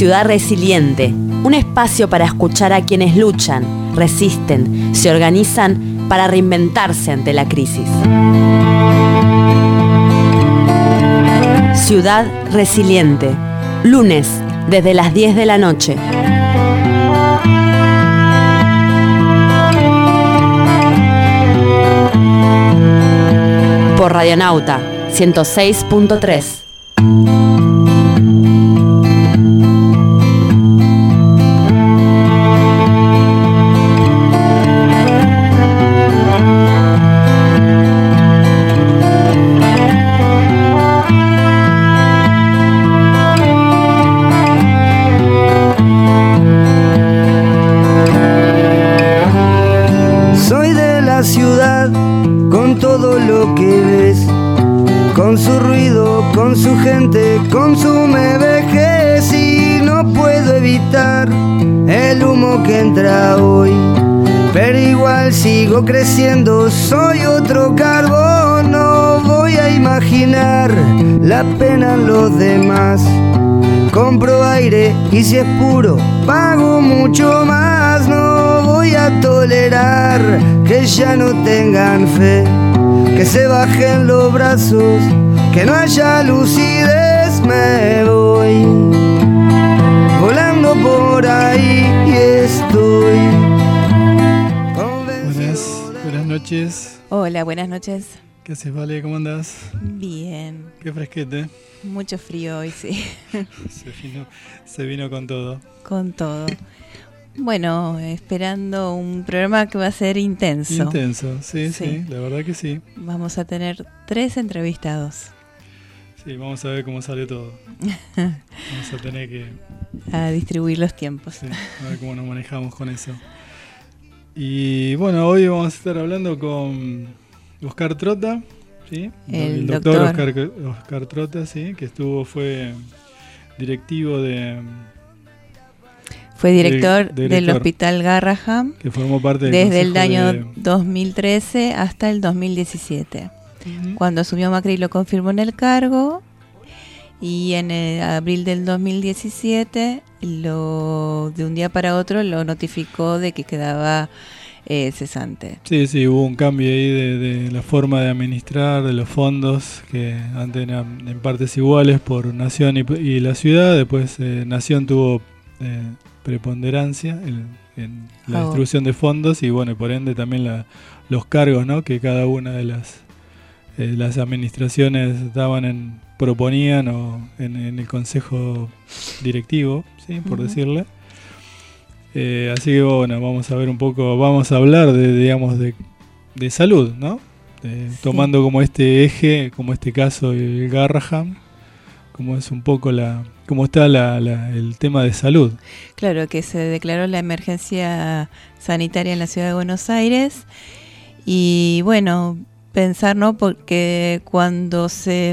Ciudad Resiliente, un espacio para escuchar a quienes luchan, resisten, se organizan para reinventarse ante la crisis. Ciudad Resiliente, lunes desde las 10 de la noche. Por Radionauta 106.3. Soy de la ciudad con todo lo que ves, con su ruido, con su gente, consume vejez y no puedo evitar el humo que entra hoy. Pero igual sigo creciendo, soy otro carbón, no voy a imaginar la pena en los demás. Compro aire y si es puro, pago mucho más. No voy a tolerar que ya no tengan fe, que se bajen los brazos, que no haya lucidez. Me voy volando por ahí y estoy convencido. Buenas noches. Hola, buenas noches. ¿Qué haces, Vale? ¿Cómo andás? Bien. Qué fresquete. Mucho frío hoy, sí. Se vino con todo. Con todo. Bueno, esperando un programa que va a ser intenso. Intenso, sí, la verdad que sí. Vamos a tener 3 entrevistados. Sí, vamos a ver cómo sale todo. Vamos a tener que... A distribuir los tiempos. Sí, a ver cómo nos manejamos con eso. Y bueno, hoy vamos a estar hablando con Oscar Trota, ¿sí? El doctor Oscar Trota, ¿sí? Que fue directivo Fue director del Hospital Garraham, que formó parte del desde el Consejo año 2013 hasta el 2017. Cuando asumió Macri lo confirmó en el cargo y en abril del 2017 de un día para otro lo notificó de que quedaba cesante. Sí, hubo un cambio ahí de la forma de administrar, de los fondos, que antes eran en partes iguales por Nación y la ciudad. Después Nación tuvo preponderancia en la distribución de fondos y bueno, por ende también los cargos, ¿no? Que cada una de las administraciones proponían o en el consejo directivo, ¿sí? Por decirle. Así que bueno, vamos a ver un poco, vamos a hablar de salud, ¿no? Tomando como este eje, como este caso el Garraham, como es un poco cómo está el tema de salud. Claro, que se declaró la emergencia sanitaria en la ciudad de Buenos Aires y bueno, pensar, ¿no? Porque cuando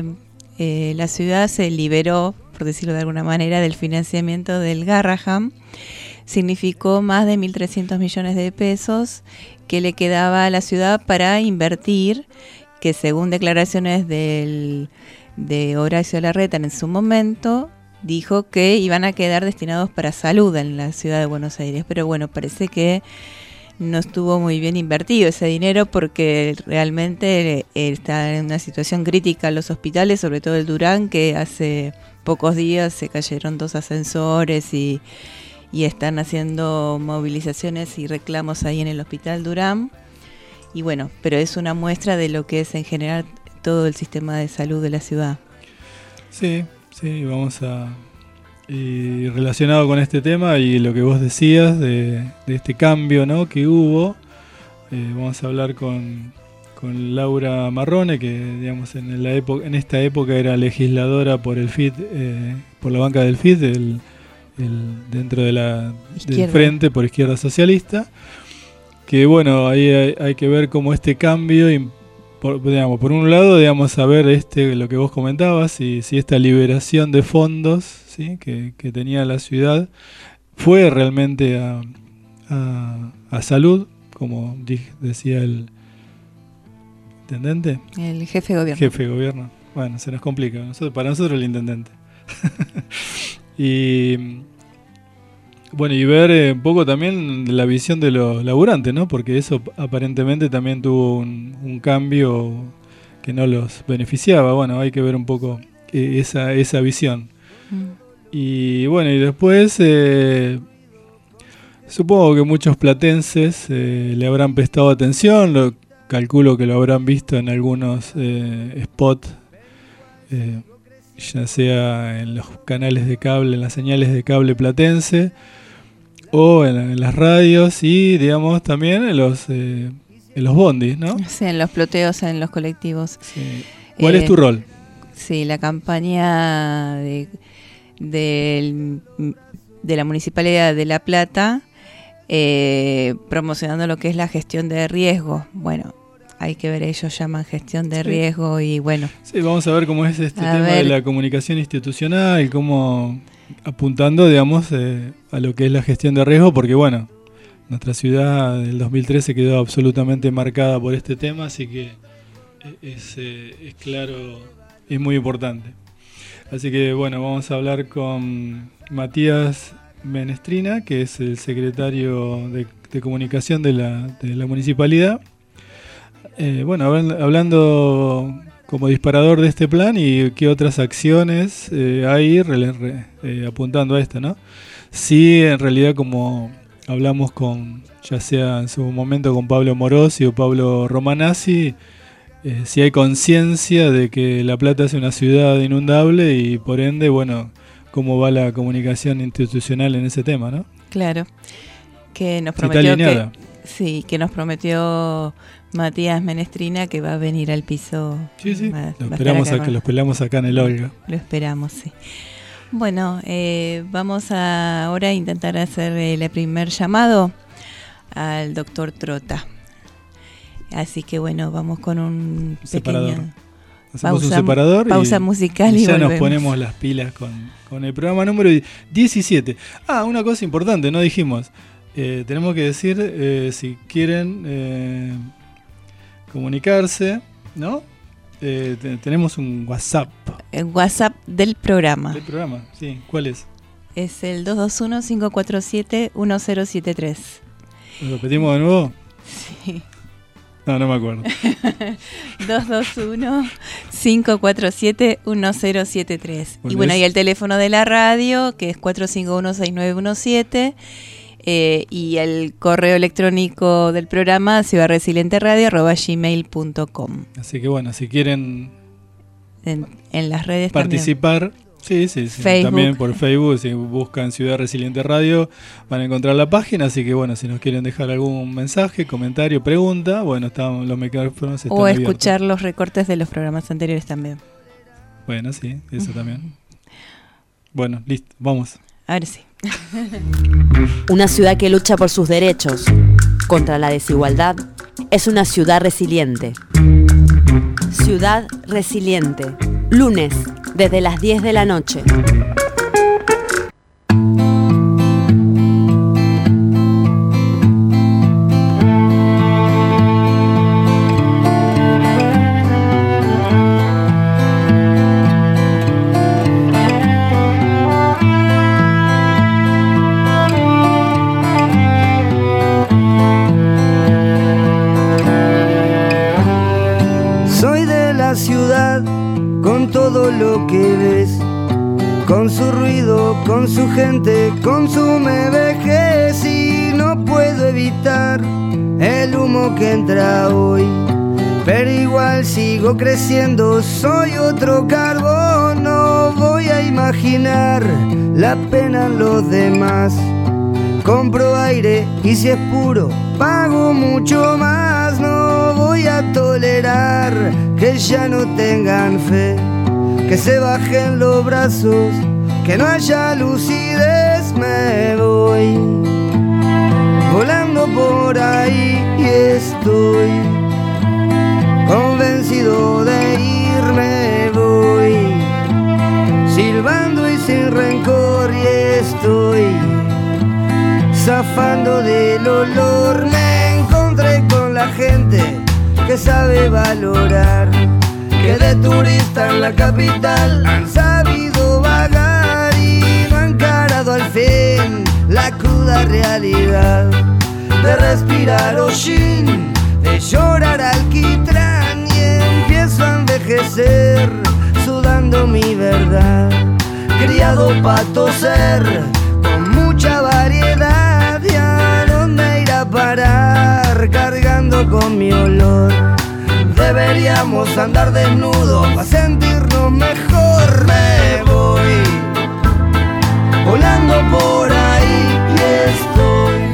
la ciudad se liberó, por decirlo de alguna manera, del financiamiento del Garraham, significó más de 1.300 millones de pesos que le quedaba a la ciudad para invertir, que según declaraciones de Horacio Larreta en su momento, dijo que iban a quedar destinados para salud en la ciudad de Buenos Aires. Pero bueno, parece que no estuvo muy bien invertido ese dinero porque realmente está en una situación crítica los hospitales, sobre todo el Durán, que hace pocos días se cayeron 2 ascensores y están haciendo movilizaciones y reclamos ahí en el Hospital Durán. Y bueno, pero es una muestra de lo que es en general todo el sistema de salud de la ciudad. Sí, vamos y relacionado con este tema y lo que vos decías de este cambio, ¿no? Que hubo, vamos a hablar con Laura Marrone, que digamos en esta época era legisladora por el FIT, por la banca del FIT, dentro del Frente por Izquierda Socialista, que bueno, ahí hay que ver cómo este cambio, por un lado, a ver lo que vos comentabas, si esta liberación de fondos, ¿sí? que tenía la ciudad fue realmente a salud, como decía el intendente. El jefe de gobierno. Jefe de gobierno. Bueno, se nos complica. Para nosotros el intendente. Y Bueno, y ver un poco también la visión de los laburantes, ¿no? Porque eso aparentemente también tuvo un cambio que no los beneficiaba. Bueno, hay que ver un poco esa visión. Y bueno, y después supongo que muchos platenses le habrán prestado atención, calculo que lo habrán visto en algunos spots, ya sea en los canales de cable, en las señales de cable platense, o en las radios y, digamos, también en los bondis, ¿no? Sí, en los ploteos, en los colectivos. Sí. ¿Cuál es tu rol? Sí, la campaña de la Municipalidad de La Plata, promocionando lo que es la gestión de riesgo. Bueno, hay que ver, ellos llaman gestión de riesgo y bueno. Sí, vamos a ver cómo es este tema de la comunicación institucional, cómo apuntando, digamos, a lo que es la gestión de riesgo, porque bueno, nuestra ciudad del 2013 quedó absolutamente marcada por este tema, así que es claro, es muy importante. Así que bueno, vamos a hablar con Matías Menestrina, que es el secretario de comunicación de la municipalidad. Bueno, hablando como disparador de este plan y qué otras acciones hay apuntando a esto, ¿no? Sí, en realidad, como hablamos ya sea en su momento con Pablo Morosi o Pablo Romanazzi, sí hay conciencia de que La Plata es una ciudad inundable y por ende, bueno, cómo va la comunicación institucional en ese tema, ¿no? Claro, que nos prometió que nos prometió Matías Menestrina que va a venir al piso. Sí, lo esperamos acá en el Olga. Lo esperamos, sí. Bueno, vamos ahora a intentar hacer el primer llamado al doctor Trota. Así que bueno, vamos con un separador. Hacemos un separador pausa musical y ya volvemos. Nos ponemos las pilas con el programa número 17. Una cosa importante, no dijimos. Tenemos que decir si quieren comunicarse, ¿no? Tenemos un WhatsApp. El WhatsApp del programa. Del programa, sí. ¿Cuál es? Es el 221-547-1073. ¿Lo repetimos de nuevo? Sí. No me acuerdo. 221-547-1073. Y bueno, y el teléfono de la radio, que es 451-6917. Y el correo electrónico del programa, ciudadresilienteradio@gmail.com. Así que bueno, si quieren en las redes participar, también. Sí. También por Facebook, si buscan Ciudad Resiliente Radio, van a encontrar la página. Así que bueno, si nos quieren dejar algún mensaje, comentario, pregunta, bueno, los micrófonos están abiertos. O escuchar los recortes de los programas anteriores también. Bueno, sí, eso también. Bueno, listo, vamos. A ver si. Una ciudad que lucha por sus derechos contra la desigualdad es una ciudad resiliente. Ciudad Resiliente, lunes desde las 10 de la noche. Ciudad con todo lo que ves, con su ruido, con su gente, consume vejez y no puedo evitar el humo que entra hoy, pero igual sigo creciendo, soy otro carbón, no voy a imaginar la pena en los demás, compro aire y si es puro pago mucho más, no voy a tolerar que ya no tengan fe, que se bajen los brazos, que no haya lucidez, me voy volando por ahí y estoy convencido de irme, voy silbando y sin rencor y estoy zafando del olor, me encontré con la gente que sabe valorar, que de turista en la capital han sabido vagar y no han encarado al fin la cruda realidad de respirar hollín, de llorar alquitrán, y empiezo a envejecer sudando mi verdad, criado pa' toser con mucha variedad. ¿Y a dónde ir a parar cargando con mi olor? Deberíamos andar desnudos para sentirnos mejor. Me voy volando por ahí y estoy.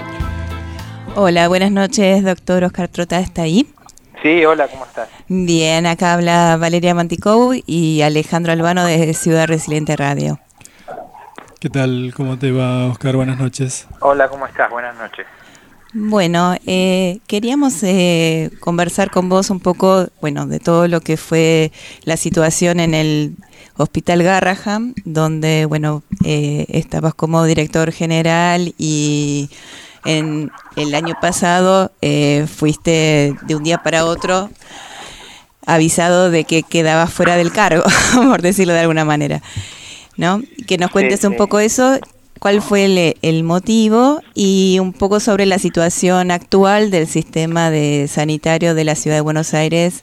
Hola, buenas noches, doctor Oscar Trota, ¿está ahí? Sí, hola, ¿cómo estás? Bien, acá habla Valeria Manticou y Alejandro Albano de Ciudad Resiliente Radio. ¿Qué tal? ¿Cómo te va, Oscar? Buenas noches. Hola, ¿cómo estás? Buenas noches. Bueno, queríamos conversar con vos un poco, bueno, de todo lo que fue la situación en el Hospital Garrahan, donde, bueno, estabas como director general y en el año pasado fuiste de un día para otro avisado de que quedabas fuera del cargo, por decirlo de alguna manera, ¿no? Que nos cuentes un poco eso. ¿Cuál fue el motivo y un poco sobre la situación actual del sistema sanitario de la Ciudad de Buenos Aires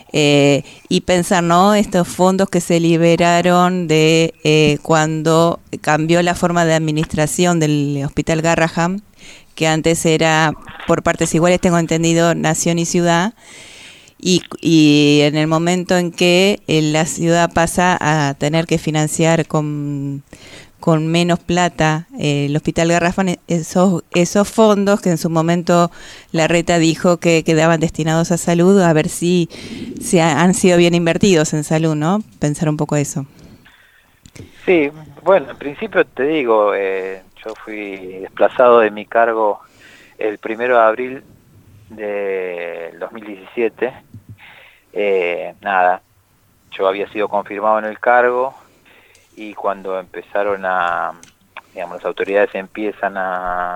y pensar, ¿no?, estos fondos que se liberaron de cuando cambió la forma de administración del Hospital Garrahan, que antes era por partes iguales, tengo entendido, Nación y Ciudad, y en el momento en que la ciudad pasa a tener que financiar con menos plata el Hospital Garrahan, esos fondos que en su momento Larreta dijo que quedaban destinados a salud, a ver si han sido bien invertidos en salud, ¿no? Pensar un poco eso. Sí, bueno, en principio te digo, yo fui desplazado de mi cargo el 1 de abril del 2017. Yo había sido confirmado en el cargo, y cuando empezaron las autoridades empiezan a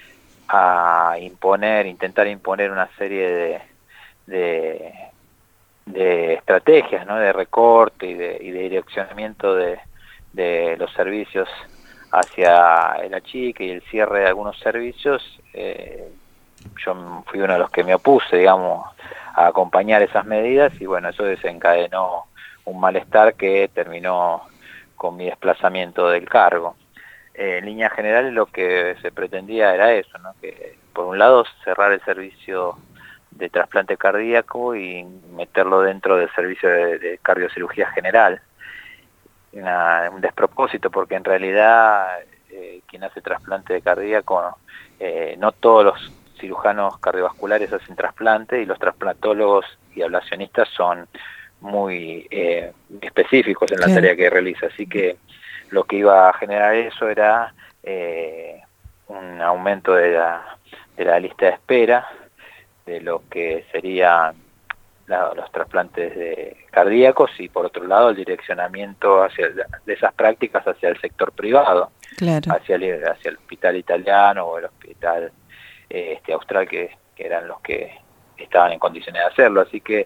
intentar imponer una serie de estrategias, ¿no?, de recorte y de direccionamiento de los servicios hacia el achique y el cierre de algunos servicios. Yo fui uno de los que me opuse, digamos, a acompañar esas medidas, y bueno, eso desencadenó un malestar que terminó con mi desplazamiento del cargo. En líneas generales lo que se pretendía era eso, ¿no?, que por un lado cerrar el servicio de trasplante cardíaco y meterlo dentro del servicio de cardiocirugía general. Un despropósito, porque en realidad quien hace trasplante de cardíaco, no todos los cirujanos cardiovasculares hacen trasplante, y los trasplantólogos y ablacionistas son muy específicos en la tarea que realiza, así que lo que iba a generar eso era un aumento de la lista de espera de lo que serían los trasplantes cardíacos, y por otro lado el direccionamiento de esas prácticas hacia el sector privado, hacia el hospital italiano o el hospital austral, que eran los que estaban en condiciones de hacerlo. Así que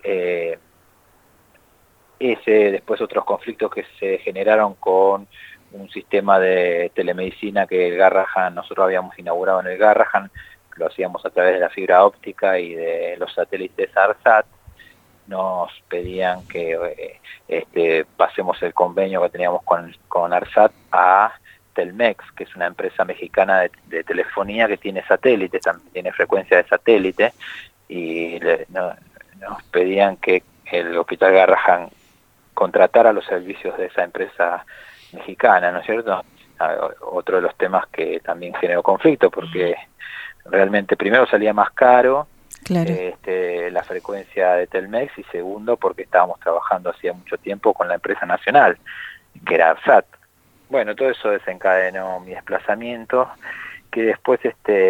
después otros conflictos que se generaron con un sistema de telemedicina que el Garrahan, nosotros habíamos inaugurado en el Garrahan, lo hacíamos a través de la fibra óptica y de los satélites ARSAT. Nos pedían que pasemos el convenio que teníamos con ARSAT a Telmex, que es una empresa mexicana de telefonía que tiene satélites, también tiene frecuencia de satélite, y nos pedían que el Hospital Garrahan contratara los servicios de esa empresa mexicana, ¿no es cierto? Otro de los temas que también generó conflicto, porque realmente primero salía más caro la frecuencia de Telmex, y segundo porque estábamos trabajando hacía mucho tiempo con la empresa nacional, que era ARSAT. Bueno, todo eso desencadenó mi desplazamiento, que después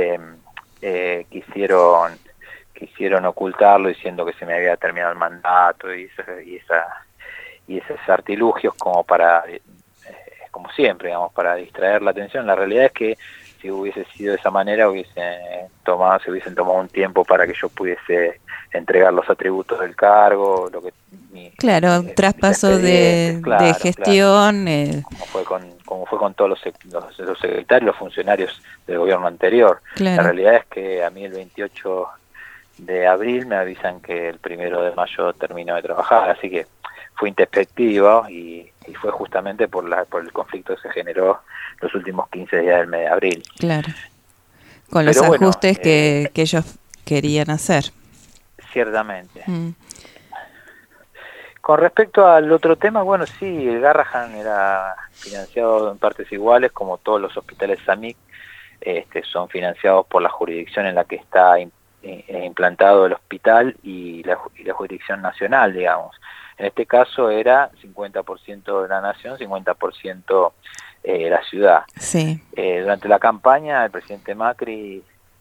quisieron ocultarlo diciendo que se me había terminado el mandato y esos artilugios como siempre, digamos, para distraer la atención. La realidad es que si hubiese sido de esa manera, se hubiesen tomado un tiempo para que yo pudiese entregar los atributos del cargo, claro, traspaso de gestión. Claro. Como fue con todos los secretarios, los funcionarios del gobierno anterior. Claro. La realidad es que a mí el 28 de abril me avisan que el 1 de mayo termino de trabajar, así que fue introspectivo y fue justamente por el conflicto que se generó los últimos 15 días del mes de abril. Claro, con los ajustes que ellos querían hacer. Ciertamente. Con respecto al otro tema, bueno, sí, el Garrahan era financiado en partes iguales, como todos los hospitales SAMIC, son financiados por la jurisdicción en la que está implantado el hospital y la jurisdicción nacional, digamos. En este caso era 50% de la nación, 50% la ciudad. Sí. Durante la campaña el presidente Macri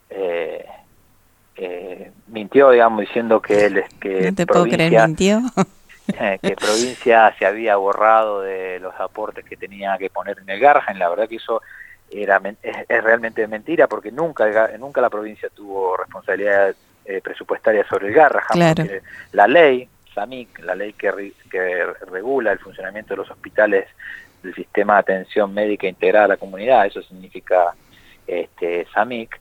mintió, digamos, diciendo que no te puedo creer, mintió. Que provincia se había borrado de los aportes que tenía que poner en el Garrahan. La verdad que eso es realmente mentira, porque nunca la provincia tuvo responsabilidad presupuestaria sobre el Garrahan. Claro. Porque la ley SAMIC, la ley que regula el funcionamiento de los hospitales del sistema de atención médica integrada a la comunidad, eso significa SAMIC,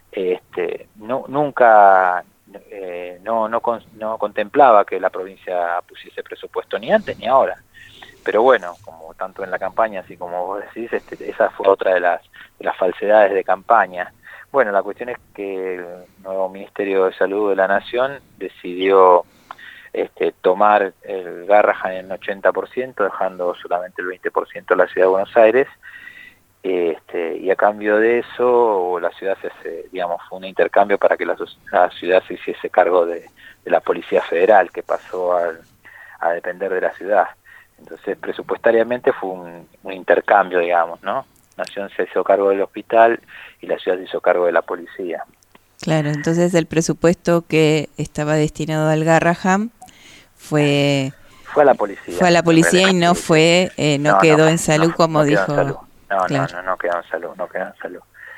nunca no contemplaba que la provincia pusiese presupuesto ni antes ni ahora. Pero bueno, como tanto en la campaña así como vos decís, esa fue otra de las falsedades de campaña. Bueno, la cuestión es que el nuevo Ministerio de Salud de la Nación decidió tomar el Garrahan en 80%, dejando solamente el 20% de la ciudad de Buenos Aires, y a cambio de eso la ciudad fue un intercambio para que la ciudad se hiciese cargo de la Policía Federal, que pasó a depender de la ciudad. Entonces presupuestariamente fue un intercambio, digamos, ¿no? Nación se hizo cargo del hospital y la ciudad se hizo cargo de la policía. Claro, entonces el presupuesto que estaba destinado al Garrahan fue a la policía. Fue a la policía y no fue, no quedó en salud, como dijo. Claro. No quedó en salud.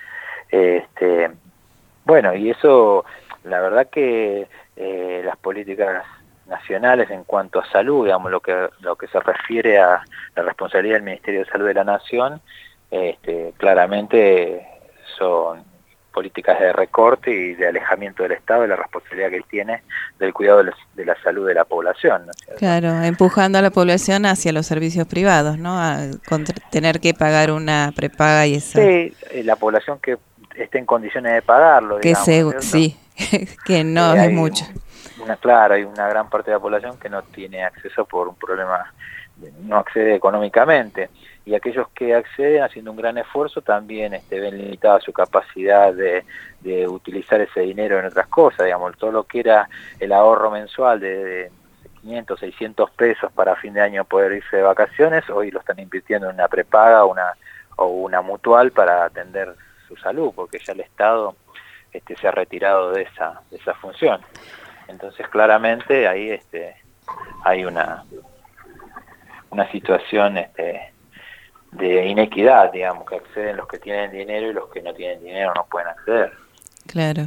Bueno, y eso, la verdad que las políticas nacionales en cuanto a salud, digamos, lo que se refiere a la responsabilidad del Ministerio de Salud de la Nación, claramente son políticas de recorte y de alejamiento del Estado de la responsabilidad que él tiene del cuidado de la salud de la población, ¿no? Claro, empujando a la población hacia los servicios privados, ¿no? Tener que pagar una prepaga y eso. Sí, la población que esté en condiciones de pagarlo, digamos, sí, que no es mucho. Hay una gran parte de la población que no tiene acceso por un problema, no accede económicamente. Y aquellos que acceden haciendo un gran esfuerzo también ven limitada su capacidad de utilizar ese dinero en otras cosas, digamos, todo lo que era el ahorro mensual de 500, 600 pesos para fin de año poder irse de vacaciones, hoy lo están invirtiendo en una prepaga o una mutual para atender su salud, porque ya el Estado se ha retirado de esa función. Entonces claramente ahí hay una situación de inequidad, digamos, que acceden los que tienen dinero y los que no tienen dinero no pueden acceder. Claro.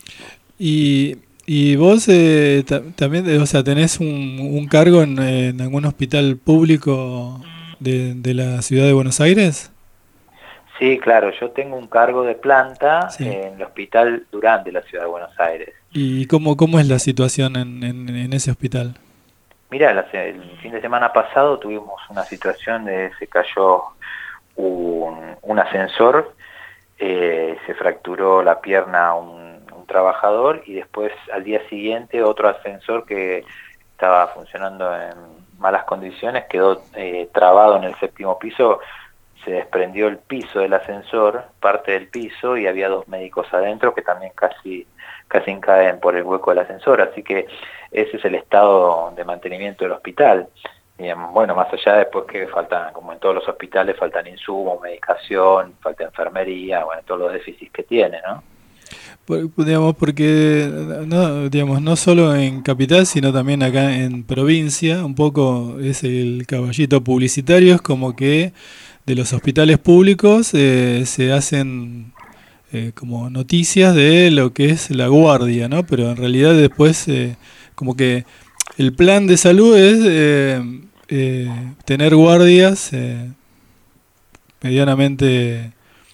Y vos también, o sea, tenés un cargo en algún hospital público de la ciudad de Buenos Aires. Sí, claro, yo tengo un cargo de planta en el Hospital Durán de la ciudad de Buenos Aires. ¿Y cómo es la situación en ese hospital? Mira, el fin de semana pasado tuvimos una situación de se cayó un ascensor, se fracturó la pierna a un trabajador y después al día siguiente otro ascensor que estaba funcionando en malas condiciones quedó trabado en el 7º piso, se desprendió el piso del ascensor, parte del piso, y había 2 médicos adentro que también casi caen por el hueco del ascensor, así que ese es el estado de mantenimiento del hospital. Bueno, más allá después que faltan, como en todos los hospitales, faltan insumos, medicación, falta enfermería, bueno, todos los déficits que tiene, ¿no? Porque no solo en capital, sino también acá en provincia, un poco es el caballito publicitario, es como que de los hospitales públicos se hacen como noticias de lo que es la guardia, ¿no? Pero en realidad después como que el plan de salud es tener guardias medianamente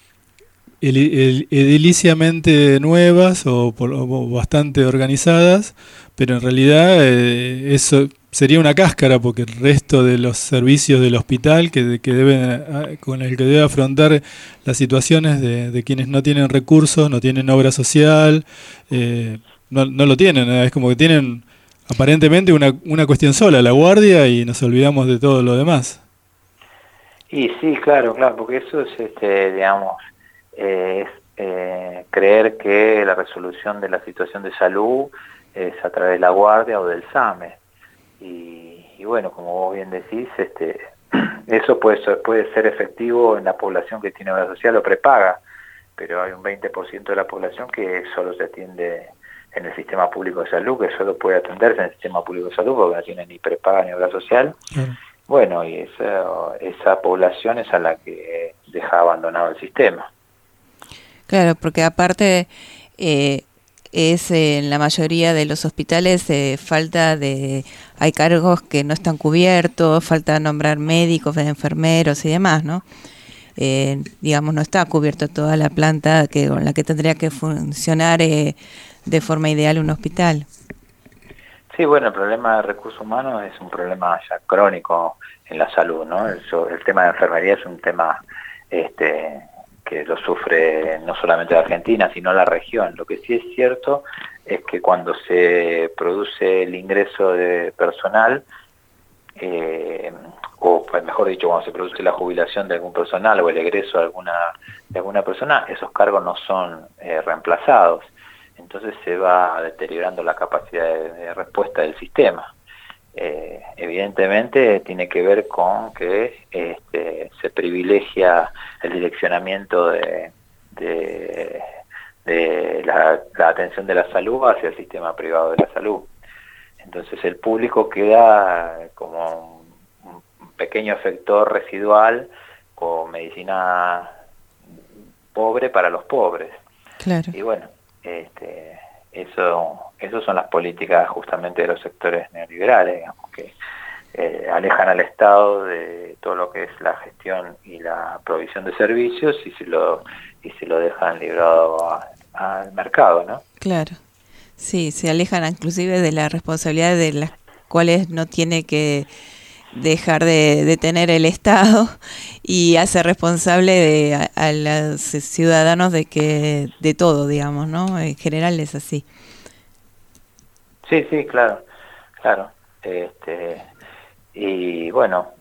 ediliciamente nuevas o bastante organizadas, pero en realidad eso sería una cáscara, porque el resto de los servicios del hospital con el que debe afrontar las situaciones de quienes no tienen recursos, no tienen obra social, no lo tienen, es como que tienen aparentemente una cuestión sola, la guardia, y nos olvidamos de todo lo demás. Y sí, claro, porque eso es, digamos, creer que la resolución de la situación de salud es a través de la guardia o del SAME. Y bueno, como vos bien decís, eso puede ser efectivo en la población que tiene obra social o prepaga, pero hay un 20% de la población que solo se atiende en el sistema público de salud, que solo puede atenderse en el sistema público de salud porque no tiene ni prepaga ni obra social. Claro. Bueno, y esa población es a la que deja abandonado el sistema. Claro, porque aparte es en la mayoría de los hospitales hay cargos que no están cubiertos, falta nombrar médicos, enfermeros y demás, ¿no? Digamos, no está cubierto toda la planta con la que tendría que funcionar de forma ideal un hospital. Sí, bueno, el problema de recursos humanos es un problema ya crónico en la salud, ¿no? El tema de enfermería es un tema que lo sufre no solamente la Argentina, sino la región. Lo que sí es cierto es que cuando se produce el ingreso de personal, o mejor dicho, cuando se produce la jubilación de algún personal o el egreso de alguna persona, esos cargos no son reemplazados. Entonces se va deteriorando la capacidad de respuesta del sistema. Evidentemente tiene que ver con que se privilegia el direccionamiento de la atención de la salud hacia el sistema privado de la salud. Entonces el público queda como un pequeño efector residual con medicina pobre para los pobres. Claro. Y bueno, eso son las políticas justamente de los sectores neoliberales, digamos, que alejan al Estado de todo lo que es la gestión y la provisión de servicios y se lo dejan librado al mercado, ¿no? Claro, sí, se alejan inclusive de la responsabilidad de las cuales no tiene que dejar de tener el Estado, y hace responsable a los ciudadanos de todo, digamos, ¿no? En general es así. Sí, claro. Y bueno,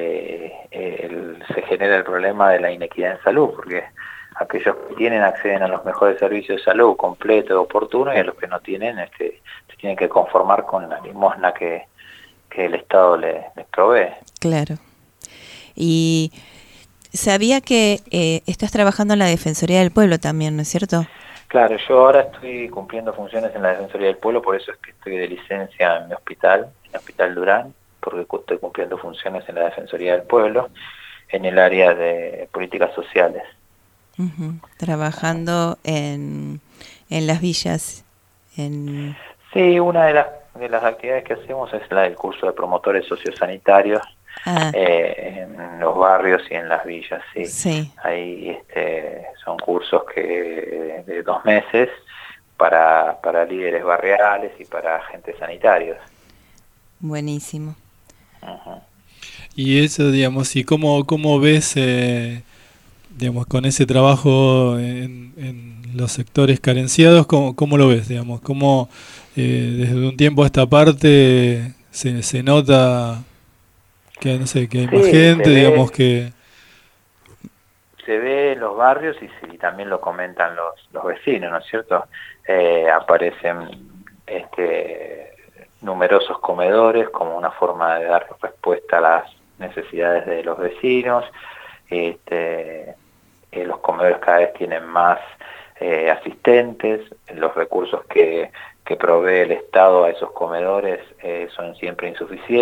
se genera el problema de la inequidad en salud, porque aquellos que tienen acceden a los mejores servicios de salud completo, oportuno, y a los que no tienen se tienen que conformar con la limosna que el Estado les provee. Claro. Y sabía que estás trabajando en la Defensoría del Pueblo también, ¿no es cierto? Claro, yo ahora estoy cumpliendo funciones en la Defensoría del Pueblo, por eso es que estoy de licencia en mi hospital, en el Hospital Durán, porque estoy cumpliendo funciones en la Defensoría del Pueblo, en el área de políticas sociales. Uh-huh. Trabajando en las villas. Sí, una de las actividades que hacemos es la del curso de promotores sociosanitarios en los barrios y en las villas, sí. Sí. Ahí son cursos de 2 meses para líderes barriales y para agentes sanitarios. Buenísimo. Uh-huh. Y eso, digamos, ¿y cómo ves, digamos, con ese trabajo en los sectores carenciados, cómo lo ves, digamos? ¿Cómo desde un tiempo a esta parte se nota que, no sé, que hay más gente, digamos, que... Se ve en los barrios y también lo comentan los vecinos, ¿no es cierto? Aparecen numerosos comedores como una forma de dar respuesta a las necesidades de los vecinos. Los comedores cada vez tienen más asistentes, los recursos que provee el Estado a esos comedores son siempre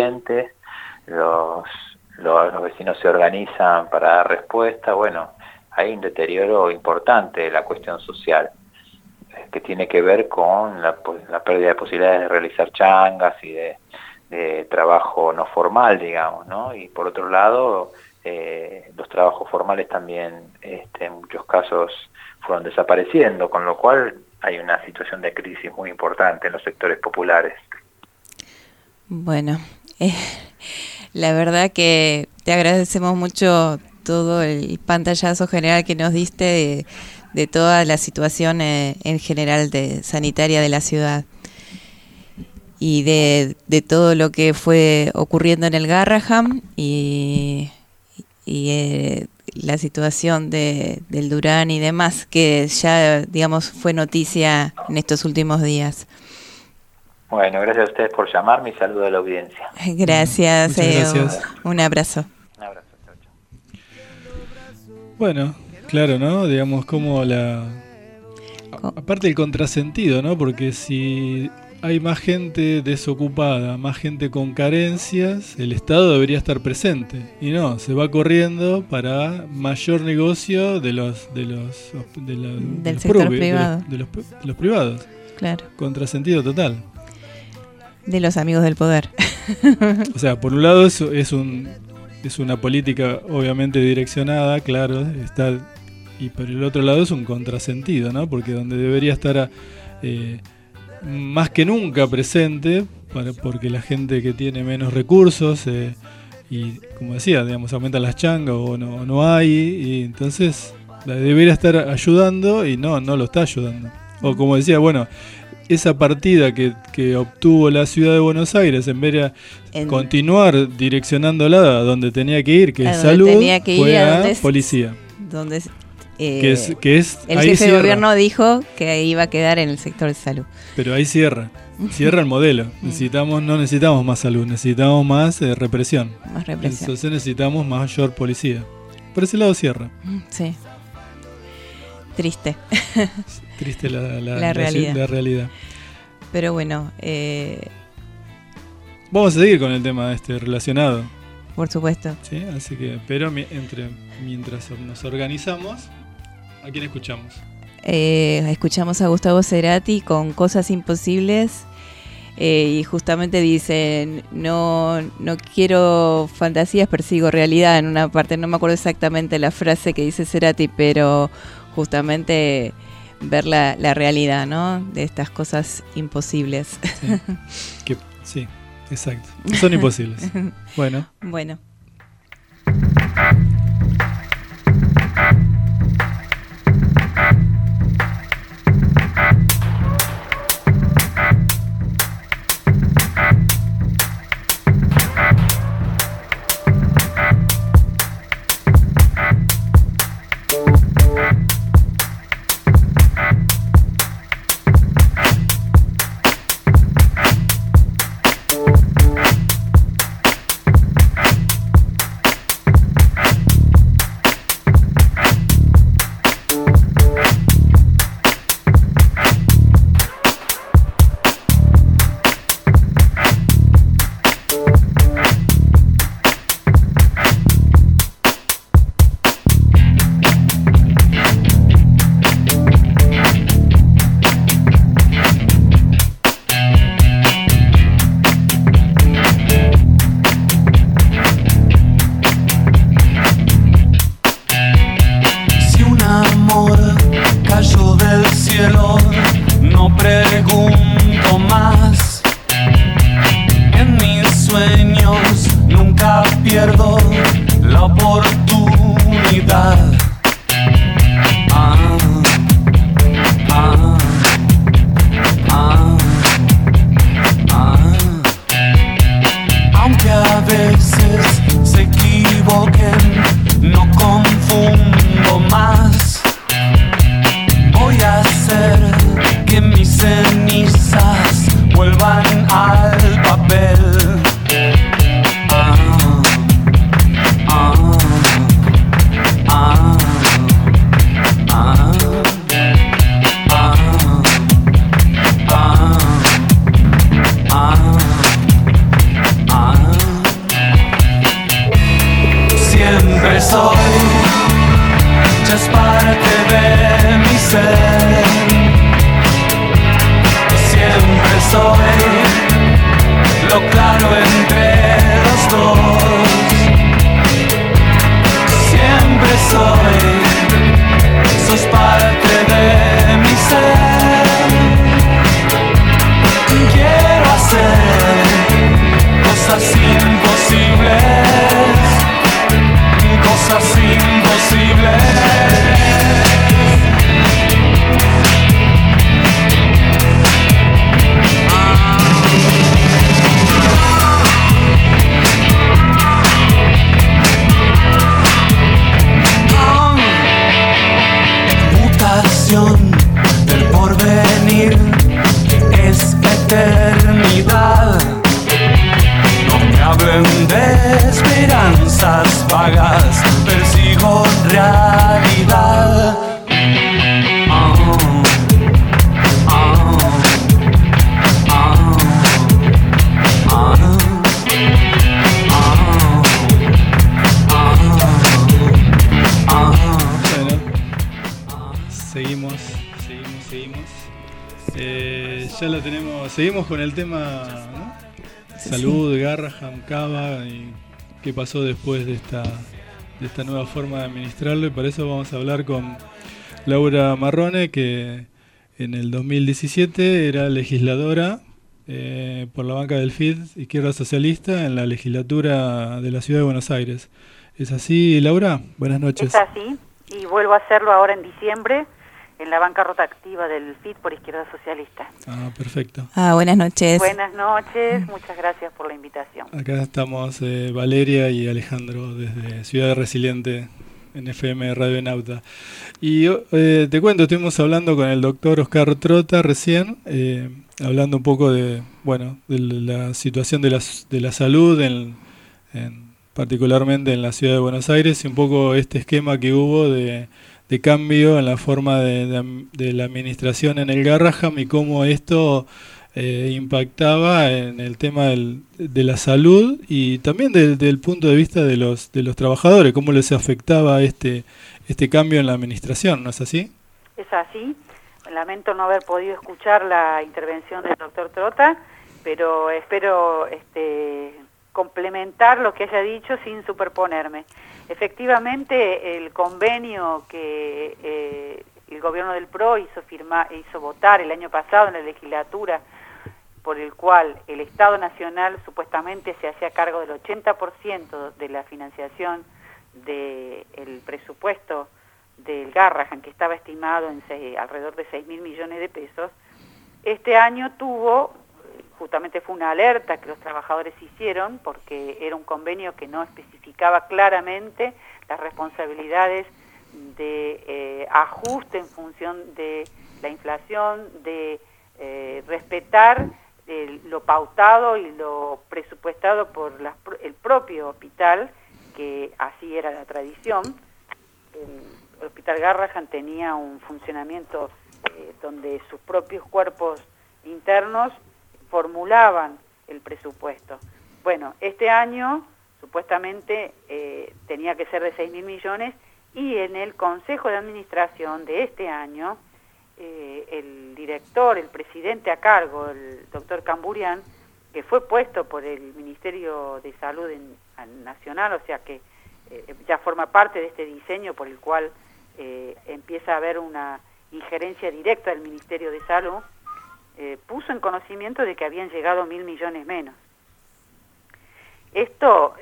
insuficientes, los vecinos se organizan para dar respuesta. Bueno, hay un deterioro importante de la cuestión social, que tiene que ver con la pérdida de posibilidades de realizar changas y de trabajo no formal, digamos, ¿no? Y por otro lado, los trabajos formales también en muchos casos fueron desapareciendo, con lo cual hay una situación de crisis muy importante en los sectores populares. Bueno, la verdad que te agradecemos mucho todo el pantallazo general que nos diste de toda la situación en general sanitaria de la ciudad y de todo lo que fue ocurriendo en el Garrahan y la situación del Durán y demás, que ya, digamos, fue noticia en estos últimos días. Bueno, gracias a ustedes por llamarme y saludo a la audiencia. Gracias. Gracias. Un abrazo. Un abrazo. Chau, chau. Bueno, claro, ¿no? Digamos, como aparte el contrasentido, ¿no? Porque si hay más gente desocupada, más gente con carencias, el Estado debería estar presente. Y no, se va corriendo para mayor negocio del sector privado. De los privados. Claro. Contrasentido total. De los amigos del poder. O sea, por un lado es una política obviamente direccionada, claro, y por el otro lado es un contrasentido, ¿no? Porque donde debería estar más que nunca presente, porque la gente que tiene menos recursos y como decía, digamos, aumentan las changas o no hay, y entonces debería estar ayudando y no lo está ayudando. O como decía, bueno, esa partida que obtuvo la ciudad de Buenos Aires, en vez de continuar direccionándola a donde tenía que ir, que es salud, fue a policía. Donde que es el jefe de gobierno dijo que iba a quedar en el sector de salud. Pero ahí cierra el modelo. No necesitamos más salud, necesitamos más represión. Más represión. Entonces necesitamos mayor policía. Por ese lado cierra. Sí. Triste. Triste la realidad. Pero bueno, vamos a seguir con el tema relacionado. Por supuesto. Sí, así que, pero mientras nos organizamos, ¿a quién escuchamos? Escuchamos a Gustavo Cerati con Cosas Imposibles, y justamente dice, no quiero fantasías, persigo realidad. En una parte, no me acuerdo exactamente la frase que dice Cerati, pero justamente ver la realidad, ¿no? De estas cosas imposibles. Sí, sí, exacto. Son imposibles. Bueno. Siempre soy seguimos. Ya lo tenemos, seguimos con el tema, ¿no? Salud, Garrahan, Cava y qué pasó después de esta nueva forma de administrarlo, y para eso vamos a hablar con Laura Marrone, que en el 2017 era legisladora por la banca del FID, Izquierda Socialista, en la legislatura de la Ciudad de Buenos Aires. ¿Es así, Laura? Buenas noches. Es así, y vuelvo a hacerlo ahora en diciembre, en la banca rotativa del FID por Izquierda Socialista. Ah, perfecto. Buenas noches. Buenas noches, muchas gracias por la invitación. Acá estamos Valeria y Alejandro desde Ciudad Resiliente en FM Radio Nauta. Y te cuento, estuvimos hablando con el doctor Oscar Trota recién, hablando un poco de la situación de la salud particularmente en la Ciudad de Buenos Aires, y un poco este esquema que hubo de cambio en la forma de la administración en el Garrahan, y cómo esto impactaba en el tema de la salud, y también desde el punto de vista de los trabajadores, cómo les afectaba este cambio en la administración, ¿no es así? Es así. Lamento no haber podido escuchar la intervención del doctor Trota, pero espero complementar lo que haya dicho sin superponerme. Efectivamente, el convenio que el gobierno del PRO hizo votar el año pasado en la legislatura, por el cual el Estado Nacional supuestamente se hacía cargo del 80% de la financiación del presupuesto del Garrahan, que estaba estimado en alrededor de 6.000 millones de pesos, este año justamente fue una alerta que los trabajadores hicieron, porque era un convenio que no especificaba claramente las responsabilidades de ajuste en función de la inflación, de respetar lo pautado y lo presupuestado por el propio hospital, que así era la tradición. El Hospital Garrahan tenía un funcionamiento donde sus propios cuerpos internos formulaban el presupuesto. Bueno, este año supuestamente tenía que ser de 6.000 millones, y en el Consejo de Administración de este año, el director, el presidente a cargo, el doctor Camburian, que fue puesto por el Ministerio de Salud Nacional, o sea que ya forma parte de este diseño por el cual empieza a haber una injerencia directa del Ministerio de Salud, puso en conocimiento de que habían llegado 1.000 millones menos. Esto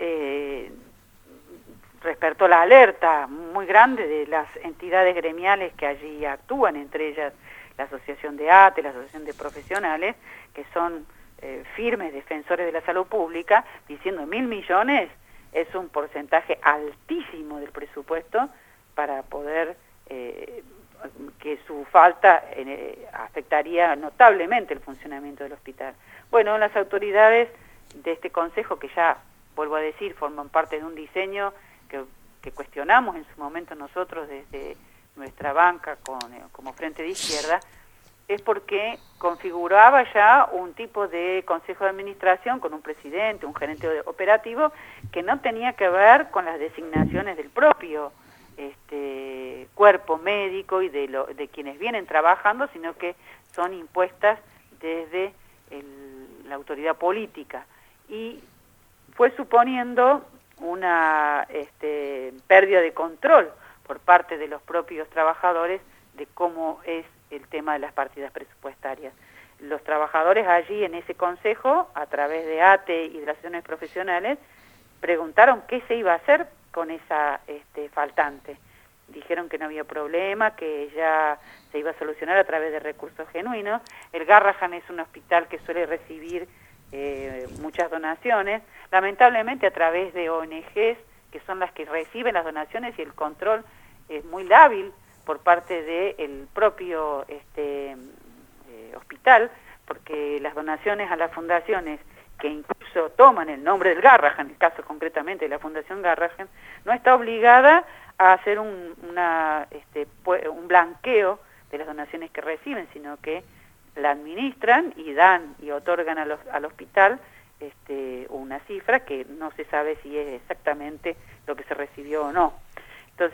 despertó la alerta muy grande de las entidades gremiales que allí actúan, entre ellas la Asociación de ATE, la Asociación de Profesionales, que son firmes defensores de la salud pública, diciendo 1.000 millones es un porcentaje altísimo del presupuesto para poder que su falta afectaría notablemente el funcionamiento del hospital. Bueno, las autoridades de este consejo, que ya, vuelvo a decir, forman parte de un diseño que cuestionamos en su momento nosotros desde nuestra banca como Frente de Izquierda, es porque configuraba ya un tipo de consejo de administración con un presidente, un gerente operativo, que no tenía que ver con las designaciones del propio cuerpo médico y de quienes vienen trabajando, sino que son impuestas desde la autoridad política. Y fue suponiendo una pérdida de control por parte de los propios trabajadores de cómo es el tema de las partidas presupuestarias. Los trabajadores allí en ese consejo, a través de ATE y de las asociaciones profesionales, preguntaron qué se iba a hacer con esa faltante. Dijeron que no había problema, que ya se iba a solucionar a través de recursos genuinos. El Garrahan es un hospital que suele recibir muchas donaciones, lamentablemente a través de ONGs, que son las que reciben las donaciones, y el control es muy lábil por parte del propio hospital, porque las donaciones a las fundaciones que incluso toman el nombre del Garrahan, en el caso concretamente de la Fundación Garrahan, no está obligada a hacer un blanqueo de las donaciones que reciben, sino que la administran y dan y otorgan al hospital una cifra que no se sabe si es exactamente lo que se recibió o no. Entonces,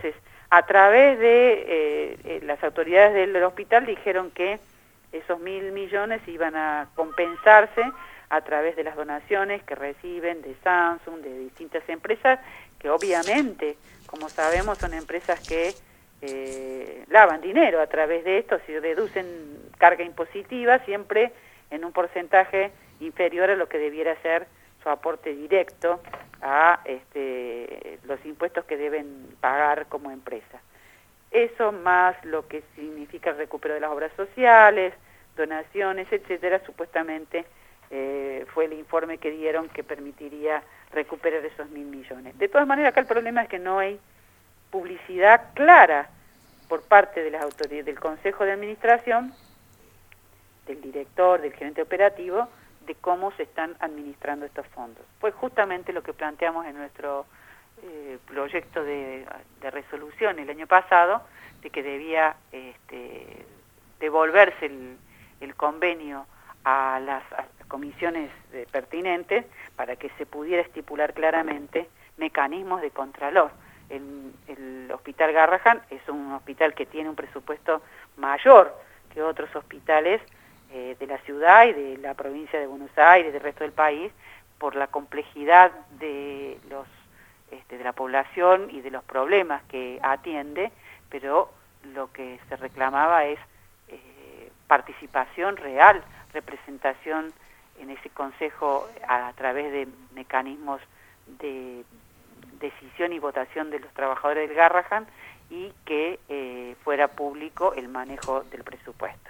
a través de las autoridades del hospital dijeron que esos 1.000 millones iban a compensarse a través de las donaciones que reciben de Samsung, de distintas empresas, que obviamente, como sabemos, son empresas que lavan dinero a través de esto, si reducen carga impositiva, siempre en un porcentaje inferior a lo que debiera ser su aporte directo a los impuestos que deben pagar como empresa. Eso más lo que significa el recupero de las obras sociales, donaciones, etcétera, supuestamente fue el informe que dieron que permitiría recuperar esos 1.000 millones. De todas maneras, acá el problema es que no hay publicidad clara por parte de las autoridades del Consejo de Administración, del director, del gerente operativo, de cómo se están administrando estos fondos. Fue justamente lo que planteamos en nuestro proyecto de resolución el año pasado, de que debía devolverse el convenio a las comisiones pertinentes para que se pudiera estipular claramente mecanismos de contralor. El Hospital Garrahan es un hospital que tiene un presupuesto mayor que otros hospitales de la ciudad y de la provincia de Buenos Aires, del resto del país, por la complejidad de la población y de los problemas que atiende, pero lo que se reclamaba es participación real, representación en ese consejo a través de mecanismos de decisión y votación de los trabajadores del Garrahan, y que fuera público el manejo del presupuesto.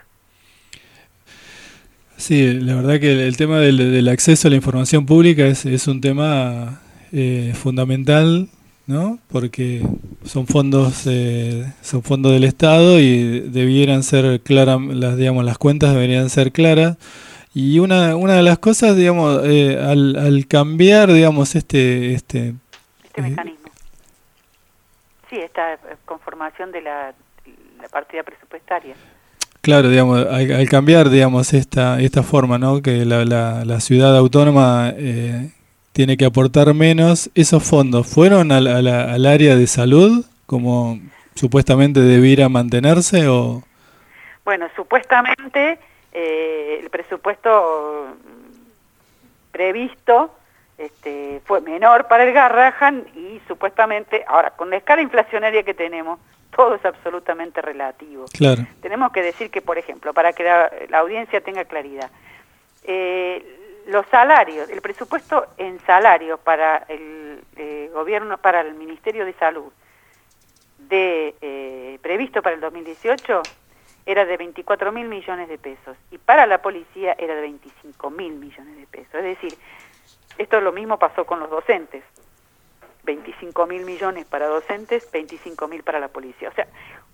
Sí, la verdad que el tema del acceso a la información pública es un tema fundamental, ¿no? Porque son fondos del Estado y debieran ser claras, las cuentas deberían ser claras. Y una de las cosas, digamos, al cambiar, digamos, este mecanismo. Sí, esta conformación de la partida presupuestaria. Claro, digamos, al cambiar, digamos, esta forma, ¿no? Que la ciudad autónoma tiene que aportar menos, ¿esos fondos fueron al área de salud, como supuestamente debiera mantenerse? O Bueno, supuestamente el presupuesto previsto fue menor para el Garrahan, y supuestamente, ahora, con la escala inflacionaria que tenemos, todo es absolutamente relativo. Claro. Tenemos que decir que, por ejemplo, para que la audiencia tenga claridad, los salarios, el presupuesto en salarios para el gobierno, para el Ministerio de Salud, previsto para el 2018, era de 24.000 millones de pesos, y para la policía era de 25.000 millones de pesos. Es decir, esto lo mismo pasó con los docentes. 25.000 millones para docentes, 25.000 para la policía. O sea,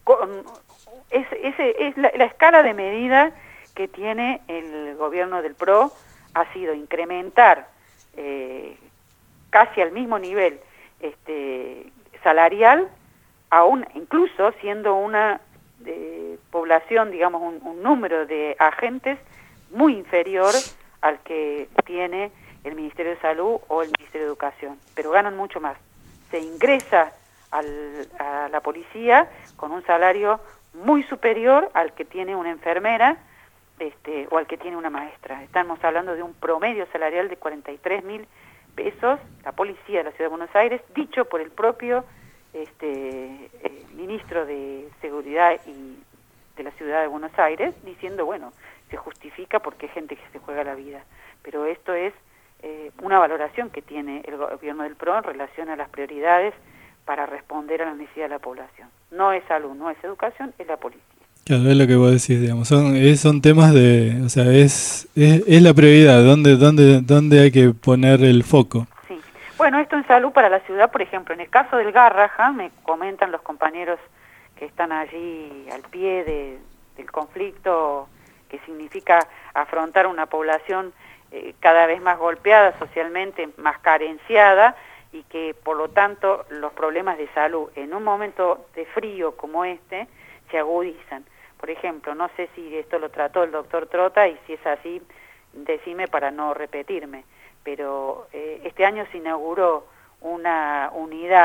es la escala de medida que tiene el gobierno del PRO, ha sido incrementar casi al mismo nivel salarial, aún incluso siendo una población, digamos, un número de agentes muy inferior al que tiene el Ministerio de Salud o el Ministerio de Educación, pero ganan mucho más. Se ingresa a la policía con un salario muy superior al que tiene una enfermera o al que tiene una maestra. Estamos hablando de un promedio salarial de 43.000 pesos, la policía de la Ciudad de Buenos Aires, dicho por el propio ministro de Seguridad y de la Ciudad de Buenos Aires, diciendo, bueno, se justifica porque hay gente que se juega la vida. Pero esto es una valoración que tiene el gobierno del PRO en relación a las prioridades para responder a la necesidad de la población. No es salud, no es educación, es la policía. Claro, es lo que vos decís, digamos, son temas o sea, es la prioridad, ¿dónde hay que poner el foco? Sí, bueno, esto en salud para la ciudad, por ejemplo, en el caso del Garrahan, me comentan los compañeros que están allí al pie del conflicto, que significa afrontar una población cada vez más golpeada socialmente, más carenciada, y que por lo tanto los problemas de salud en un momento de frío como este se agudizan. Por ejemplo, no sé si esto lo trató el doctor Trota, y si es así, decime para no repetirme, pero este año se inauguró una unidad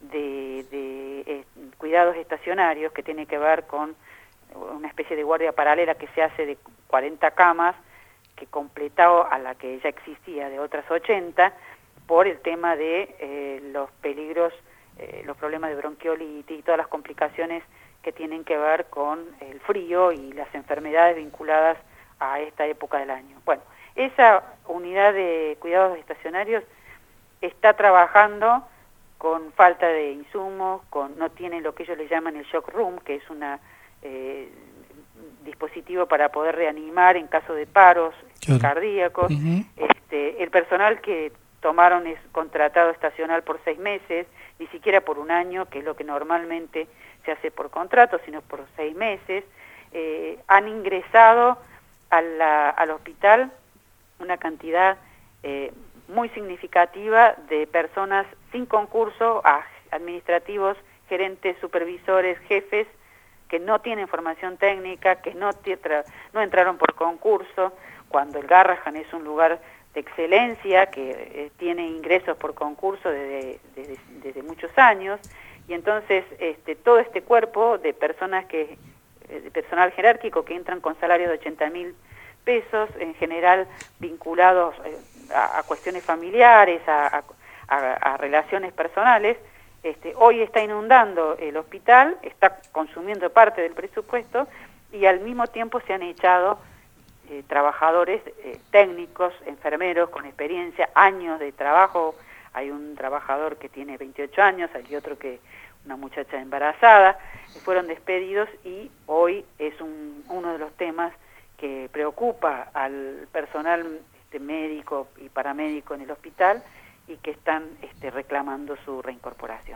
de cuidados estacionarios, que tiene que ver con una especie de guardia paralela que se hace de 40 camas, que completó a la que ya existía de otras 80, por el tema de los peligros, los problemas de bronquiolitis y todas las complicaciones que tienen que ver con el frío y las enfermedades vinculadas a esta época del año. Bueno, esa unidad de cuidados estacionarios está trabajando con falta de insumos, no tiene lo que ellos le llaman el shock room, que es una dispositivo para poder reanimar en caso de paros cardíacos. Uh-huh. El personal que tomaron es contratado estacional por 6 meses, ni siquiera por un año, que es lo que normalmente se hace por contrato, sino por 6 meses. Han ingresado al hospital una cantidad muy significativa de personas sin concurso, administrativos, gerentes, supervisores, jefes, que no tienen formación técnica, que no entraron por concurso, cuando el Garrahan es un lugar de excelencia, que tiene ingresos por concurso desde muchos años, y entonces todo este cuerpo de personas de personal jerárquico que entran con salarios de 80.000 pesos, en general vinculados a cuestiones familiares, a relaciones personales, hoy está inundando el hospital, está consumiendo parte del presupuesto, y al mismo tiempo se han echado trabajadores técnicos, enfermeros con experiencia, años de trabajo. Hay un trabajador que tiene 28 años, hay otro una muchacha embarazada, fueron despedidos, y hoy es uno de los temas que preocupa al personal médico y paramédico en el hospital, y que están reclamando su reincorporación.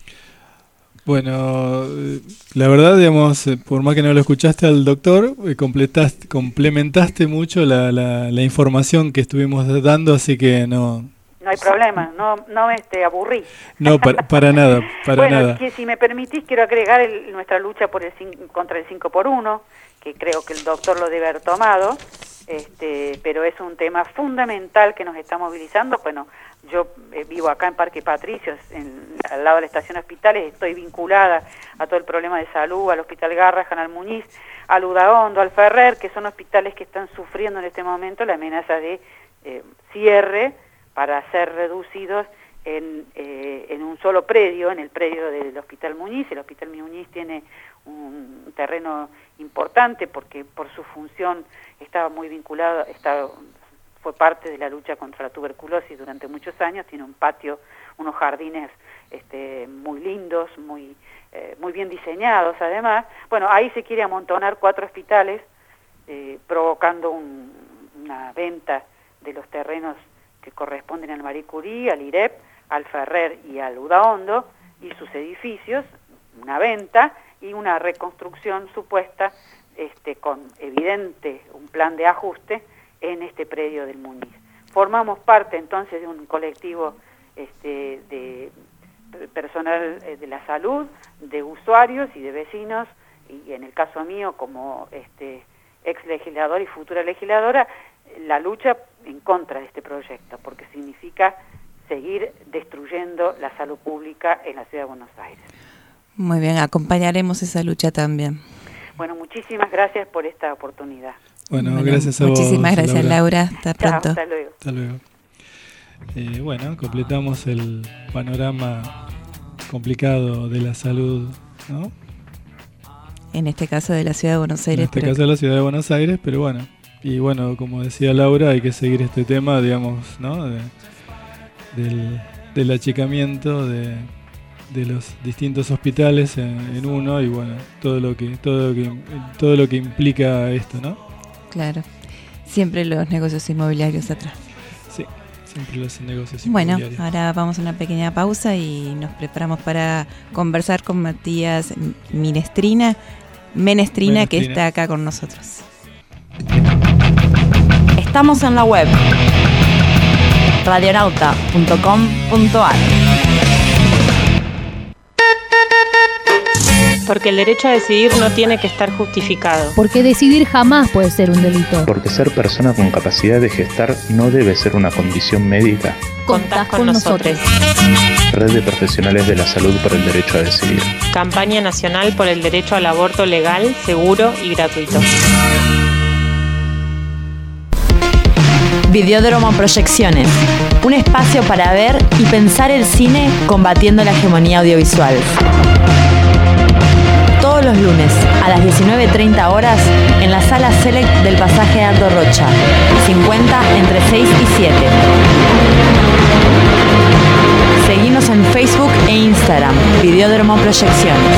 Bueno, la verdad, digamos, por más que no lo escuchaste al doctor, complementaste mucho la información que estuvimos dando, así que no hay problema, no me aburrí. No, para nada, nada. Que si me permitís, quiero agregar nuestra lucha contra el 5x1, que creo que el doctor lo debe haber tomado, pero es un tema fundamental que nos está movilizando. Bueno, yo vivo acá en Parque Patricios, al lado de la estación Hospitales, estoy vinculada a todo el problema de salud, al Hospital Garrahan, al Muñiz, al Udaondo, al Ferrer, que son hospitales que están sufriendo en este momento la amenaza de cierre para ser reducidos en un solo predio, en el predio del Hospital Muñiz. El Hospital Muñiz tiene un terreno importante porque por su función estaba muy vinculado, fue parte de la lucha contra la tuberculosis durante muchos años, tiene un patio, unos jardines muy lindos, muy bien diseñados además. Bueno, ahí se quiere amontonar 4 hospitales, provocando una venta de los terrenos que corresponden al Marie Curie, al IREP, al Ferrer y al Udaondo, y sus edificios, una venta y una reconstrucción supuesta con evidente un plan de ajuste en este predio del Muñiz. Formamos parte entonces de un colectivo de personal de la salud, de usuarios y de vecinos, y en el caso mío como ex legislador y futura legisladora, la lucha en contra de este proyecto, porque significa seguir destruyendo la salud pública en la Ciudad de Buenos Aires. Muy bien, acompañaremos esa lucha también. Bueno, muchísimas gracias por esta oportunidad. Bueno, gracias a vos. Muchísimas gracias, Laura. Hasta pronto. Hasta luego. Hasta luego. Bueno, completamos el panorama complicado de la salud, ¿no? En este caso de la Ciudad de Buenos Aires. En este caso de la Ciudad de Buenos Aires, pero bueno. Y bueno, como decía Laura, hay que seguir este tema, digamos, ¿no? Del achicamiento de los distintos hospitales en uno, y bueno, todo lo que implica esto, ¿no? Claro. Siempre los negocios inmobiliarios atrás. Sí, siempre los negocios inmobiliarios. Bueno, ahora vamos a una pequeña pausa y nos preparamos para conversar con Matías Menestrina, que está acá con nosotros. Estamos en la web radionauta.com.ar. Porque el derecho a decidir no tiene que estar justificado. Porque decidir jamás puede ser un delito. Porque ser persona con capacidad de gestar no debe ser una condición médica. Contás con nosotros. Red de Profesionales de la Salud por el Derecho a Decidir. Campaña Nacional por el Derecho al Aborto Legal, Seguro y Gratuito. Videódromo Proyecciones, un espacio para ver y pensar el cine combatiendo la hegemonía audiovisual. Todos los lunes a las 19:30 horas en la sala Select del pasaje Aldo Rocha, 50 entre 6 y 7. Seguinos en Facebook e Instagram, Videódromo Proyecciones.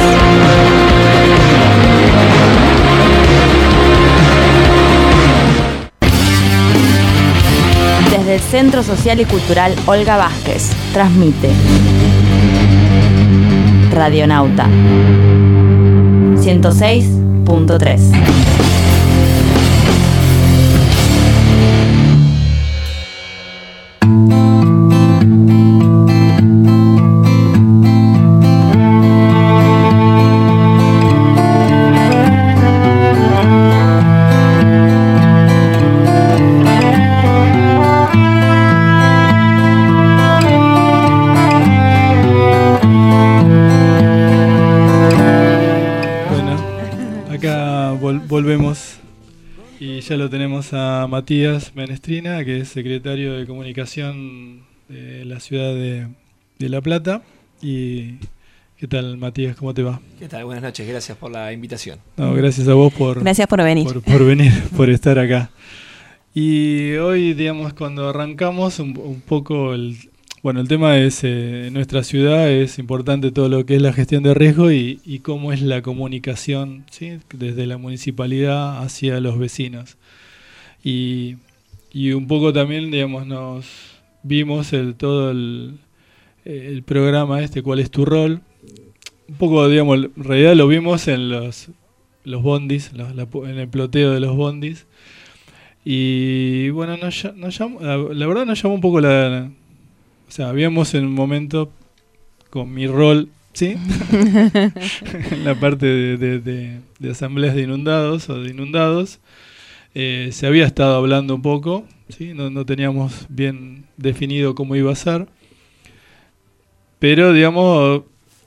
Desde el Centro Social y Cultural Olga Vázquez, transmite Radionauta 106.3. Volvemos y ya lo tenemos a Matías Menestrina, que es secretario de Comunicación de la ciudad de La Plata. ¿Y qué tal, Matías? ¿Cómo te va? ¿Qué tal? Buenas noches, gracias por la invitación. No, gracias a vos gracias por venir. Por venir, por estar acá. Y hoy, digamos, cuando arrancamos un poco el tema es, en nuestra ciudad es importante todo lo que es la gestión de riesgo y cómo es la comunicación, ¿sí? Desde la municipalidad hacia los vecinos. Y un poco también, digamos, nos vimos todo el programa ¿Cuál es tu rol? Un poco, digamos, en realidad lo vimos en los bondis, en el ploteo de los bondis. Y bueno, la verdad nos llamó un poco o sea, habíamos en un momento con mi rol, ¿sí? En la parte de asambleas de inundados o de inundados, se había estado hablando un poco, ¿sí? No teníamos bien definido cómo iba a ser, pero, digamos,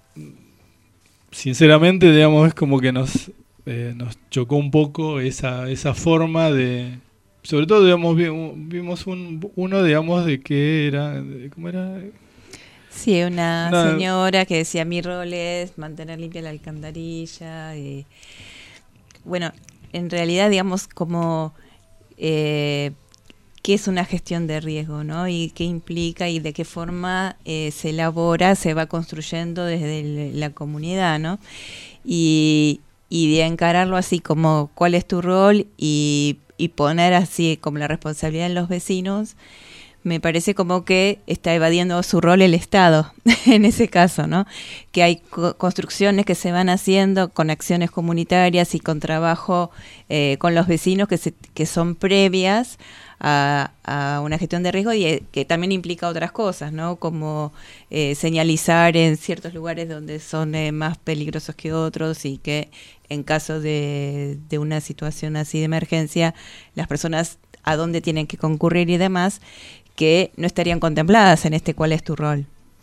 sinceramente, digamos, es como que nos chocó un poco esa forma de... Sobre todo, digamos, vimos uno, digamos, de que era... ¿Cómo era? Sí, una señora que decía, mi rol es mantener limpia la alcantarilla. Y, bueno, en realidad, digamos, como... ¿qué es una gestión de riesgo, ¿no? Y qué implica y de qué forma se elabora, se va construyendo desde la comunidad, ¿no? Y de encararlo así como cuál es tu rol y poner así como la responsabilidad en los vecinos, me parece como que está evadiendo su rol el Estado, en ese caso, ¿no? Que hay construcciones que se van haciendo con acciones comunitarias y con trabajo con los vecinos que son previas a una gestión de riesgo y que también implica otras cosas, ¿no? Como señalizar en ciertos lugares donde son más peligrosos que otros y que en caso de una situación así de emergencia, las personas a dónde tienen que concurrir y demás, que no estarían contempladas en ¿Cuál es tu rol?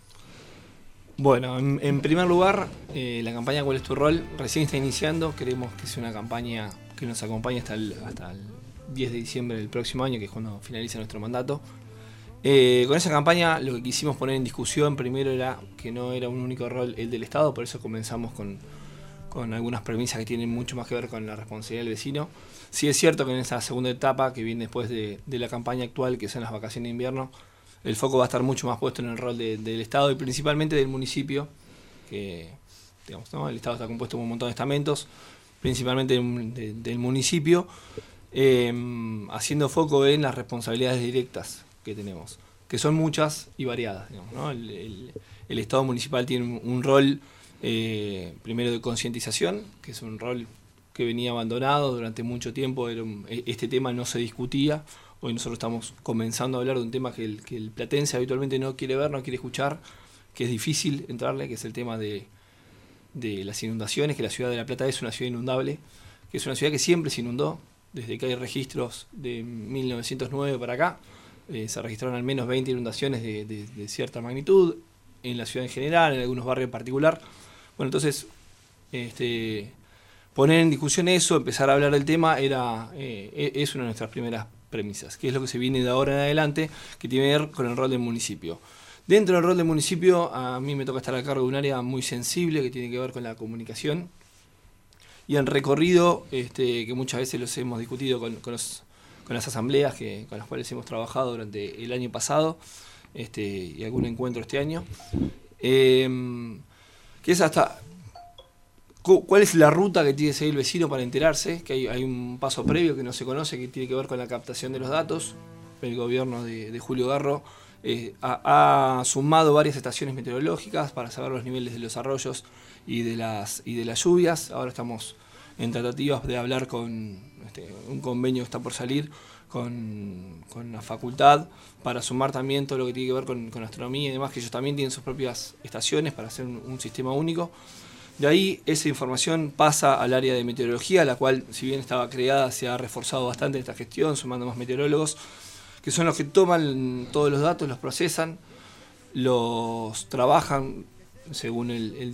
Bueno, en primer lugar, la campaña ¿Cuál es tu rol? Recién está iniciando, queremos que sea una campaña que nos acompañe hasta el 10 de diciembre del próximo año, que es cuando finaliza nuestro mandato. Con esa campaña lo que quisimos poner en discusión primero era que no era un único rol el del Estado, por eso comenzamos con algunas premisas que tienen mucho más que ver con la responsabilidad del vecino. Sí es cierto que en esa segunda etapa que viene después de la campaña actual, que son las vacaciones de invierno, el foco va a estar mucho más puesto en el rol del Estado y principalmente del municipio, que digamos, ¿no? El Estado está compuesto por un montón de estamentos, principalmente del municipio, haciendo foco en las responsabilidades directas que tenemos, que son muchas y variadas, digamos, ¿no? El Estado municipal tiene un rol primero de concientización, que es un rol que venía abandonado durante mucho tiempo. Este tema no se discutía. Hoy nosotros estamos comenzando a hablar de un tema que el platense habitualmente no quiere ver, no quiere escuchar, que es difícil entrarle, que es el tema de las inundaciones, que la ciudad de La Plata es una ciudad inundable, que es una ciudad que siempre se inundó, desde que hay registros de 1909 para acá. Se registraron al menos 20 inundaciones de cierta magnitud, en la ciudad en general, en algunos barrios en particular. Bueno, entonces, poner en discusión eso, empezar a hablar del tema, es una de nuestras primeras premisas, que es lo que se viene de ahora en adelante, que tiene que ver con el rol del municipio. Dentro del rol del municipio, a mí me toca estar a cargo de un área muy sensible, que tiene que ver con la comunicación, y en recorrido, que muchas veces los hemos discutido con las asambleas con las cuales hemos trabajado durante el año pasado, y algún encuentro este año, que es hasta cuál es la ruta que tiene que seguir el vecino para enterarse, que hay un paso previo que no se conoce, que tiene que ver con la captación de los datos. El gobierno de Julio Garro ha sumado varias estaciones meteorológicas para saber los niveles de los arroyos y de las lluvias. Ahora estamos en tratativas de hablar con un convenio que está por salir con la facultad para sumar también todo lo que tiene que ver con astronomía y demás, que ellos también tienen sus propias estaciones para hacer un sistema único. De ahí esa información pasa al área de meteorología, la cual, si bien estaba creada, se ha reforzado bastante esta gestión, sumando más meteorólogos, que son los que toman todos los datos, los procesan, los trabajan según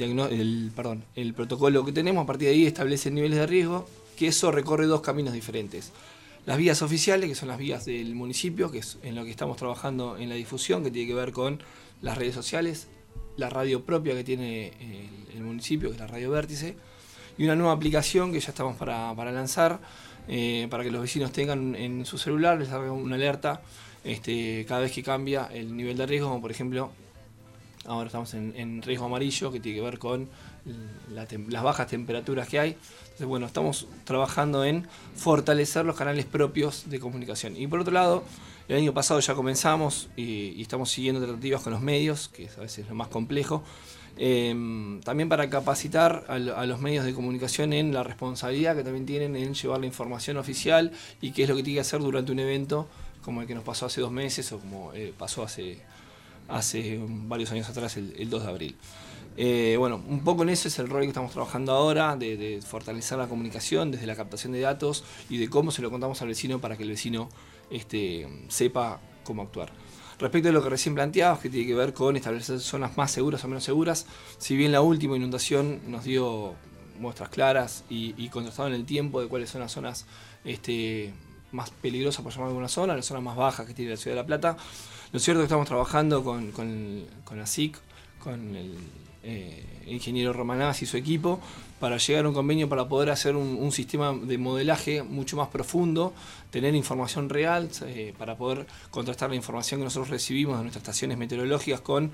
el protocolo que tenemos. A partir de ahí establecen niveles de riesgo, que eso recorre dos caminos diferentes. Las vías oficiales, que son las vías del municipio, que es en lo que estamos trabajando en la difusión, que tiene que ver con las redes sociales, la radio propia que tiene el municipio, que es la Radio Vértice, y una nueva aplicación que ya estamos para lanzar, para que los vecinos tengan en su celular, les haga una alerta cada vez que cambia el nivel de riesgo, como por ejemplo, ahora estamos en riesgo amarillo, que tiene que ver con las bajas temperaturas que hay. Entonces, bueno, estamos trabajando en fortalecer los canales propios de comunicación. Y por otro lado, el año pasado ya comenzamos y estamos siguiendo tratativas con los medios, que es a veces lo más complejo, también para capacitar a los medios de comunicación en la responsabilidad que también tienen en llevar la información oficial y qué es lo que tiene que hacer durante un evento como el que nos pasó hace 2 meses o como pasó hace varios años atrás, el 2 de abril. Bueno, un poco en eso es el rol que estamos trabajando ahora, de fortalecer la comunicación desde la captación de datos y de cómo se lo contamos al vecino para que el vecino sepa cómo actuar. Respecto a lo que recién planteabas, que tiene que ver con establecer zonas más seguras o menos seguras, si bien la última inundación nos dio muestras claras y contrastado en el tiempo de cuáles son las zonas más peligrosas, por llamar alguna zona, las zonas más bajas que tiene la ciudad de La Plata, lo cierto es que estamos trabajando con la SIC, con el ingeniero Romanás y su equipo, para llegar a un convenio para poder hacer un sistema de modelaje mucho más profundo, tener información real, para poder contrastar la información que nosotros recibimos de nuestras estaciones meteorológicas con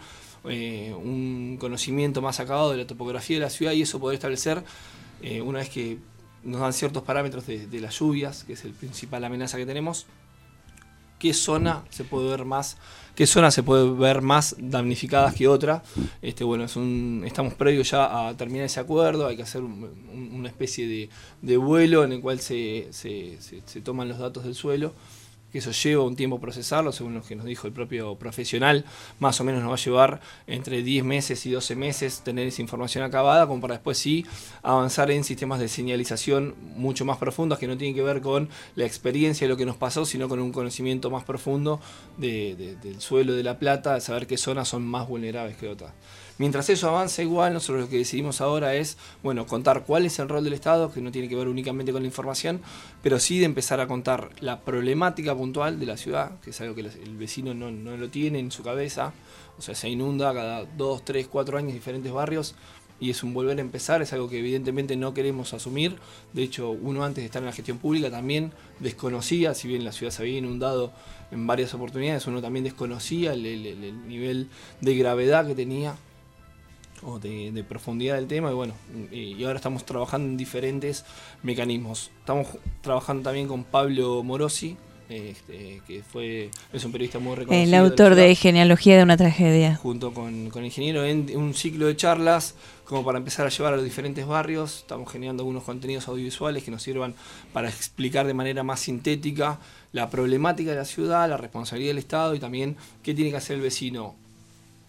un conocimiento más acabado de la topografía de la ciudad, y eso poder establecer, una vez que nos dan ciertos parámetros de las lluvias, que es el principal amenaza que tenemos, qué zona se puede ver más damnificadas que otra. Bueno, estamos previos ya a terminar ese acuerdo. Hay que hacer una especie de vuelo en el cual se toman los datos del suelo, que eso lleva un tiempo procesarlo, según lo que nos dijo el propio profesional. Más o menos nos va a llevar entre 10 meses y 12 meses tener esa información acabada, como para después sí avanzar en sistemas de señalización mucho más profundos, que no tienen que ver con la experiencia de lo que nos pasó, sino con un conocimiento más profundo del suelo de La Plata, de saber qué zonas son más vulnerables que otras. Mientras eso avanza igual, nosotros lo que decidimos ahora es, bueno, contar cuál es el rol del Estado, que no tiene que ver únicamente con la información, pero sí de empezar a contar la problemática puntual de la ciudad, que es algo que el vecino no lo tiene en su cabeza. O sea, se inunda cada 2, 3, 4 años diferentes barrios, y es un volver a empezar, es algo que evidentemente no queremos asumir. De hecho, uno antes de estar en la gestión pública también desconocía, si bien la ciudad se había inundado en varias oportunidades, uno también desconocía el nivel de gravedad que tenía, o de profundidad del tema, y bueno, y ahora estamos trabajando en diferentes mecanismos. Estamos trabajando también con Pablo Morosi, que es un periodista muy reconocido. El autor de Genealogía de una tragedia. Junto con el ingeniero, en un ciclo de charlas, como para empezar a llevar a los diferentes barrios. Estamos generando algunos contenidos audiovisuales que nos sirvan para explicar de manera más sintética la problemática de la ciudad, la responsabilidad del Estado y también qué tiene que hacer el vecino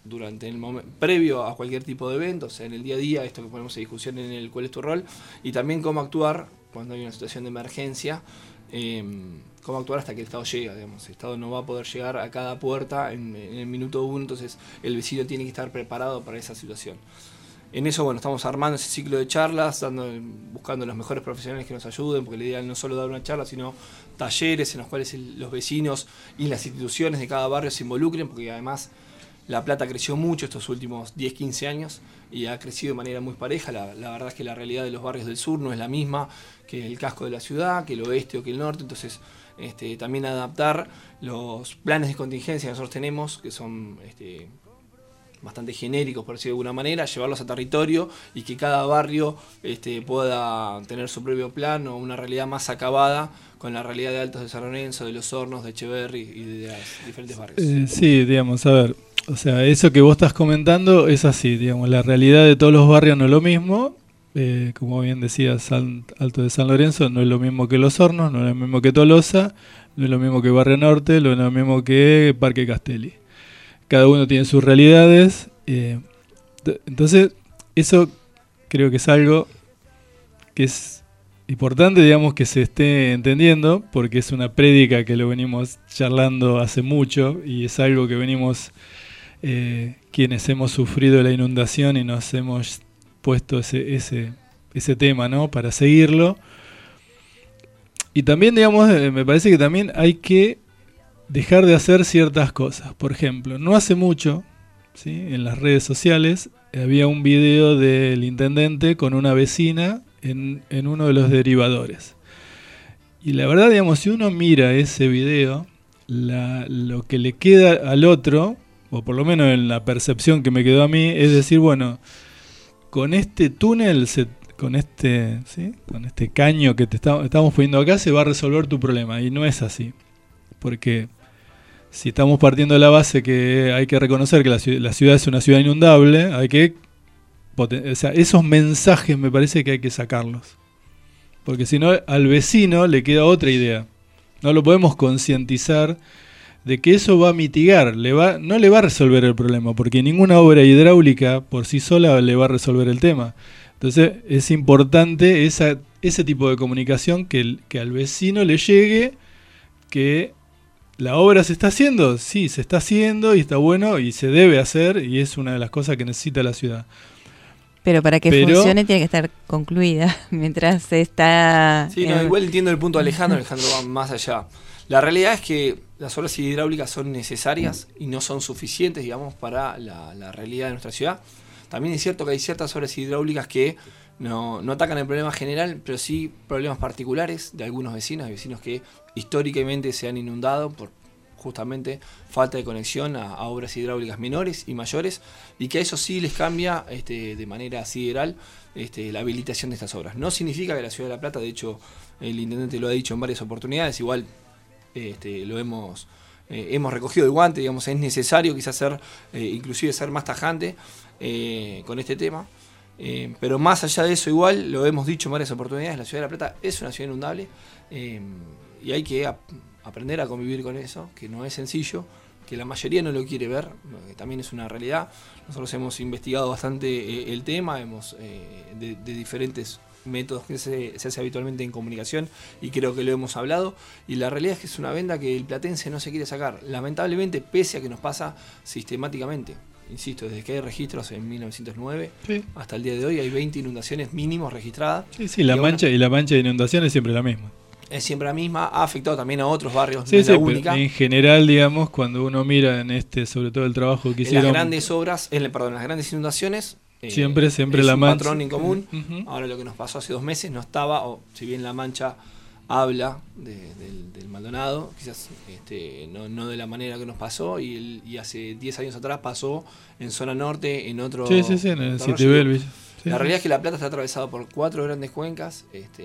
durante el momento previo a cualquier tipo de evento, o sea, en el día a día, esto que ponemos en discusión en el cuál es tu rol, y también cómo actuar cuando hay una situación de emergencia, cómo actuar hasta que el Estado llega, digamos. El Estado no va a poder llegar a cada puerta en el minuto 1, entonces el vecino tiene que estar preparado para esa situación. En eso, bueno, estamos armando ese ciclo de charlas, buscando los mejores profesionales que nos ayuden, porque la idea no es solo dar una charla, sino talleres en los cuales los vecinos y las instituciones de cada barrio se involucren, porque además La Plata creció mucho estos últimos 10, 15 años y ha crecido de manera muy pareja. La verdad es que la realidad de los barrios del sur no es la misma que el casco de la ciudad, que el oeste o que el norte, entonces también adaptar los planes de contingencia que nosotros tenemos, que son bastante genéricos, por decirlo de alguna manera, llevarlos a territorio y que cada barrio pueda tener su propio plan o una realidad más acabada con la realidad de Altos de San Lorenzo, de Los Hornos, de Echeverri y de los diferentes barrios. Sí, digamos, a ver, o sea, eso que vos estás comentando es así, digamos, la realidad de todos los barrios no es lo mismo. Como bien decías, Alto de San Lorenzo no es lo mismo que Los Hornos, no es lo mismo que Tolosa, no es lo mismo que Barrio Norte, no es lo mismo que Parque Castelli. Cada uno tiene sus realidades, entonces eso creo que es algo que es importante, digamos, que se esté entendiendo, porque es una prédica que lo venimos charlando hace mucho y es algo que venimos quienes hemos sufrido la inundación y nos hemos puesto ese tema, ¿no?, para seguirlo. Y también, digamos, me parece que también hay que dejar de hacer ciertas cosas. Por ejemplo, no hace mucho, ¿sí?, en las redes sociales había un video del intendente con una vecina en uno de los derivadores. Y la verdad, digamos, si uno mira ese video, lo que le queda al otro, o por lo menos en la percepción que me quedó a mí, es decir, bueno, con este túnel, con este caño que estamos poniendo acá, se va a resolver tu problema. Y no es así. Porque si estamos partiendo de la base que hay que reconocer que la ciudad es una ciudad inundable, hay que esos mensajes me parece que hay que sacarlos. Porque si no, al vecino le queda otra idea. No lo podemos concientizar de que eso va a mitigar, no le va a resolver el problema, porque ninguna obra hidráulica por sí sola le va a resolver el tema. Entonces es importante ese tipo de comunicación que al vecino le llegue que la obra se está haciendo, sí, se está haciendo y está bueno y se debe hacer y es una de las cosas que necesita la ciudad. Pero para que funcione tiene que estar concluida mientras se está... Sí, igual entiendo el punto de Alejandro va más allá. La realidad es que las obras hidráulicas son necesarias y no son suficientes, digamos, para la realidad de nuestra ciudad. También es cierto que hay ciertas obras hidráulicas que no atacan el problema general, pero sí problemas particulares de algunos vecinos, hay vecinos que históricamente se han inundado por justamente falta de conexión a obras hidráulicas menores y mayores, y que a eso sí les cambia de manera sideral la habilitación de estas obras. No significa que la Ciudad de La Plata, de hecho el intendente lo ha dicho en varias oportunidades, igual lo hemos recogido el guante, digamos, es necesario quizás inclusive ser más tajante con este tema. Pero más allá de eso, igual lo hemos dicho en varias oportunidades, la Ciudad de La Plata es una ciudad inundable y hay que aprender a convivir con eso, que no es sencillo, que la mayoría no lo quiere ver, que también es una realidad. Nosotros hemos investigado bastante el tema, de diferentes métodos que se hace habitualmente en comunicación y creo que lo hemos hablado, y la realidad es que es una venda que el platense no se quiere sacar, lamentablemente, pese a que nos pasa sistemáticamente. Insisto, desde que hay registros en 1909 hasta el día de hoy hay 20 inundaciones mínimos registradas. Sí, la mancha de inundación es siempre la misma. Es siempre la misma, ha afectado también a otros barrios, no es la única. En general, digamos, cuando uno mira sobre todo el trabajo que hicieron... Las grandes obras, las grandes inundaciones... Siempre la mancha. Es un patrón en común. Ahora lo que nos pasó hace 2 meses no estaba, o si bien la mancha habla del Maldonado, quizás no de la manera que nos pasó, y hace 10 años atrás pasó en zona norte, en otro... Sí, en el Citibel. La realidad es que La Plata está atravesado por 4 grandes cuencas,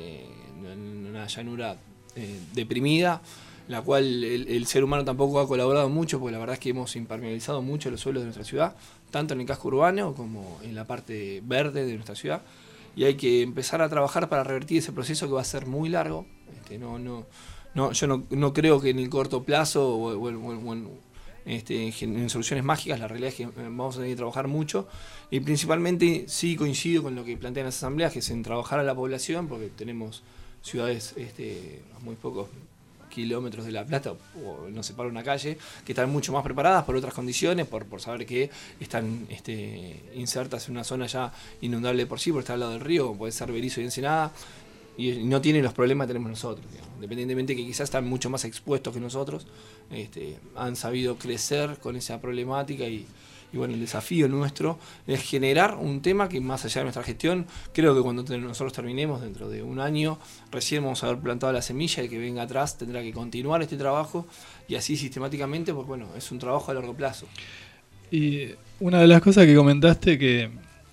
en una llanura deprimida, la cual el ser humano tampoco ha colaborado mucho, porque la verdad es que hemos impermeabilizado mucho los suelos de nuestra ciudad, tanto en el casco urbano como en la parte verde de nuestra ciudad, y hay que empezar a trabajar para revertir ese proceso que va a ser muy largo. Yo no creo que en el corto plazo o en soluciones mágicas. La realidad es que vamos a tener que trabajar mucho, y principalmente sí coincido con lo que plantean las asambleas, que es en trabajar a la población, porque tenemos ciudades a muy pocos kilómetros de La Plata, o nos separa una calle, que están mucho más preparadas por otras condiciones, por saber que están insertas en una zona ya inundable por sí, por estar al lado del río, como puede ser Berisso y Ensenada, y no tienen los problemas que tenemos nosotros, digamos. Independientemente que quizás están mucho más expuestos que nosotros, han sabido crecer con esa problemática, y bueno, el desafío nuestro es generar un tema que, más allá de nuestra gestión, creo que cuando nosotros terminemos, dentro de un año, recién vamos a haber plantado la semilla, y que venga atrás tendrá que continuar este trabajo, y así sistemáticamente, porque bueno, es un trabajo a largo plazo. Y una de las cosas que comentaste que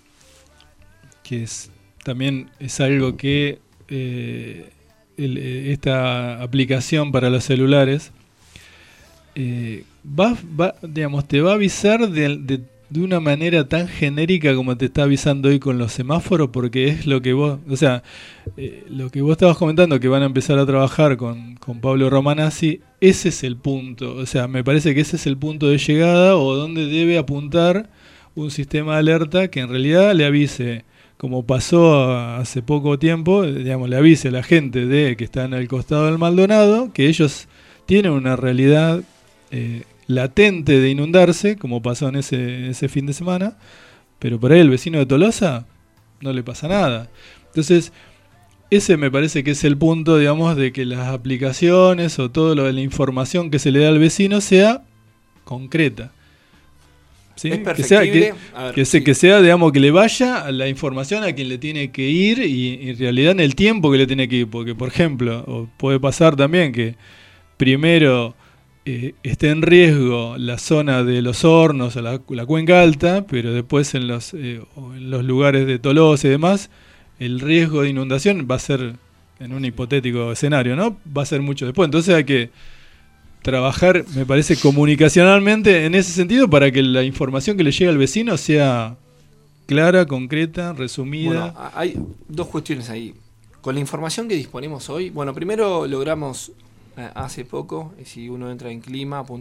también es algo que esta aplicación para los celulares digamos, te va a avisar de una manera tan genérica como te está avisando hoy con los semáforos, porque es lo que vos, o sea, lo que vos estabas comentando, que van a empezar a trabajar con Pablo Romanazzi, ese es el punto, o sea, me parece que ese es el punto de llegada, o donde debe apuntar un sistema de alerta que en realidad le avise, como pasó hace poco tiempo, digamos, le avise a la gente que está en el costado del Maldonado, que ellos tienen una realidad latente de inundarse, como pasó en ese fin de semana, pero por ahí el vecino de Tolosa no le pasa nada. Entonces, ese me parece que es el punto, digamos, de que las aplicaciones o toda la información que se le da al vecino sea concreta. ¿Sí? Es perfectible. Que sea, digamos, que le vaya la información a quien le tiene que ir, y en realidad en el tiempo que le tiene que ir, porque, por ejemplo, puede pasar también que primero esté en riesgo la zona de Los Hornos o la Cuenca Alta, pero después en los lugares de Tolosa y demás, el riesgo de inundación va a ser, en un hipotético escenario, ¿no? Va a ser mucho después. Entonces hay que trabajar, me parece, comunicacionalmente en ese sentido, para que la información que le llegue al vecino sea clara, concreta, resumida. Bueno, hay dos cuestiones ahí. Con la información que disponemos hoy, bueno, primero logramos hace poco, si uno entra en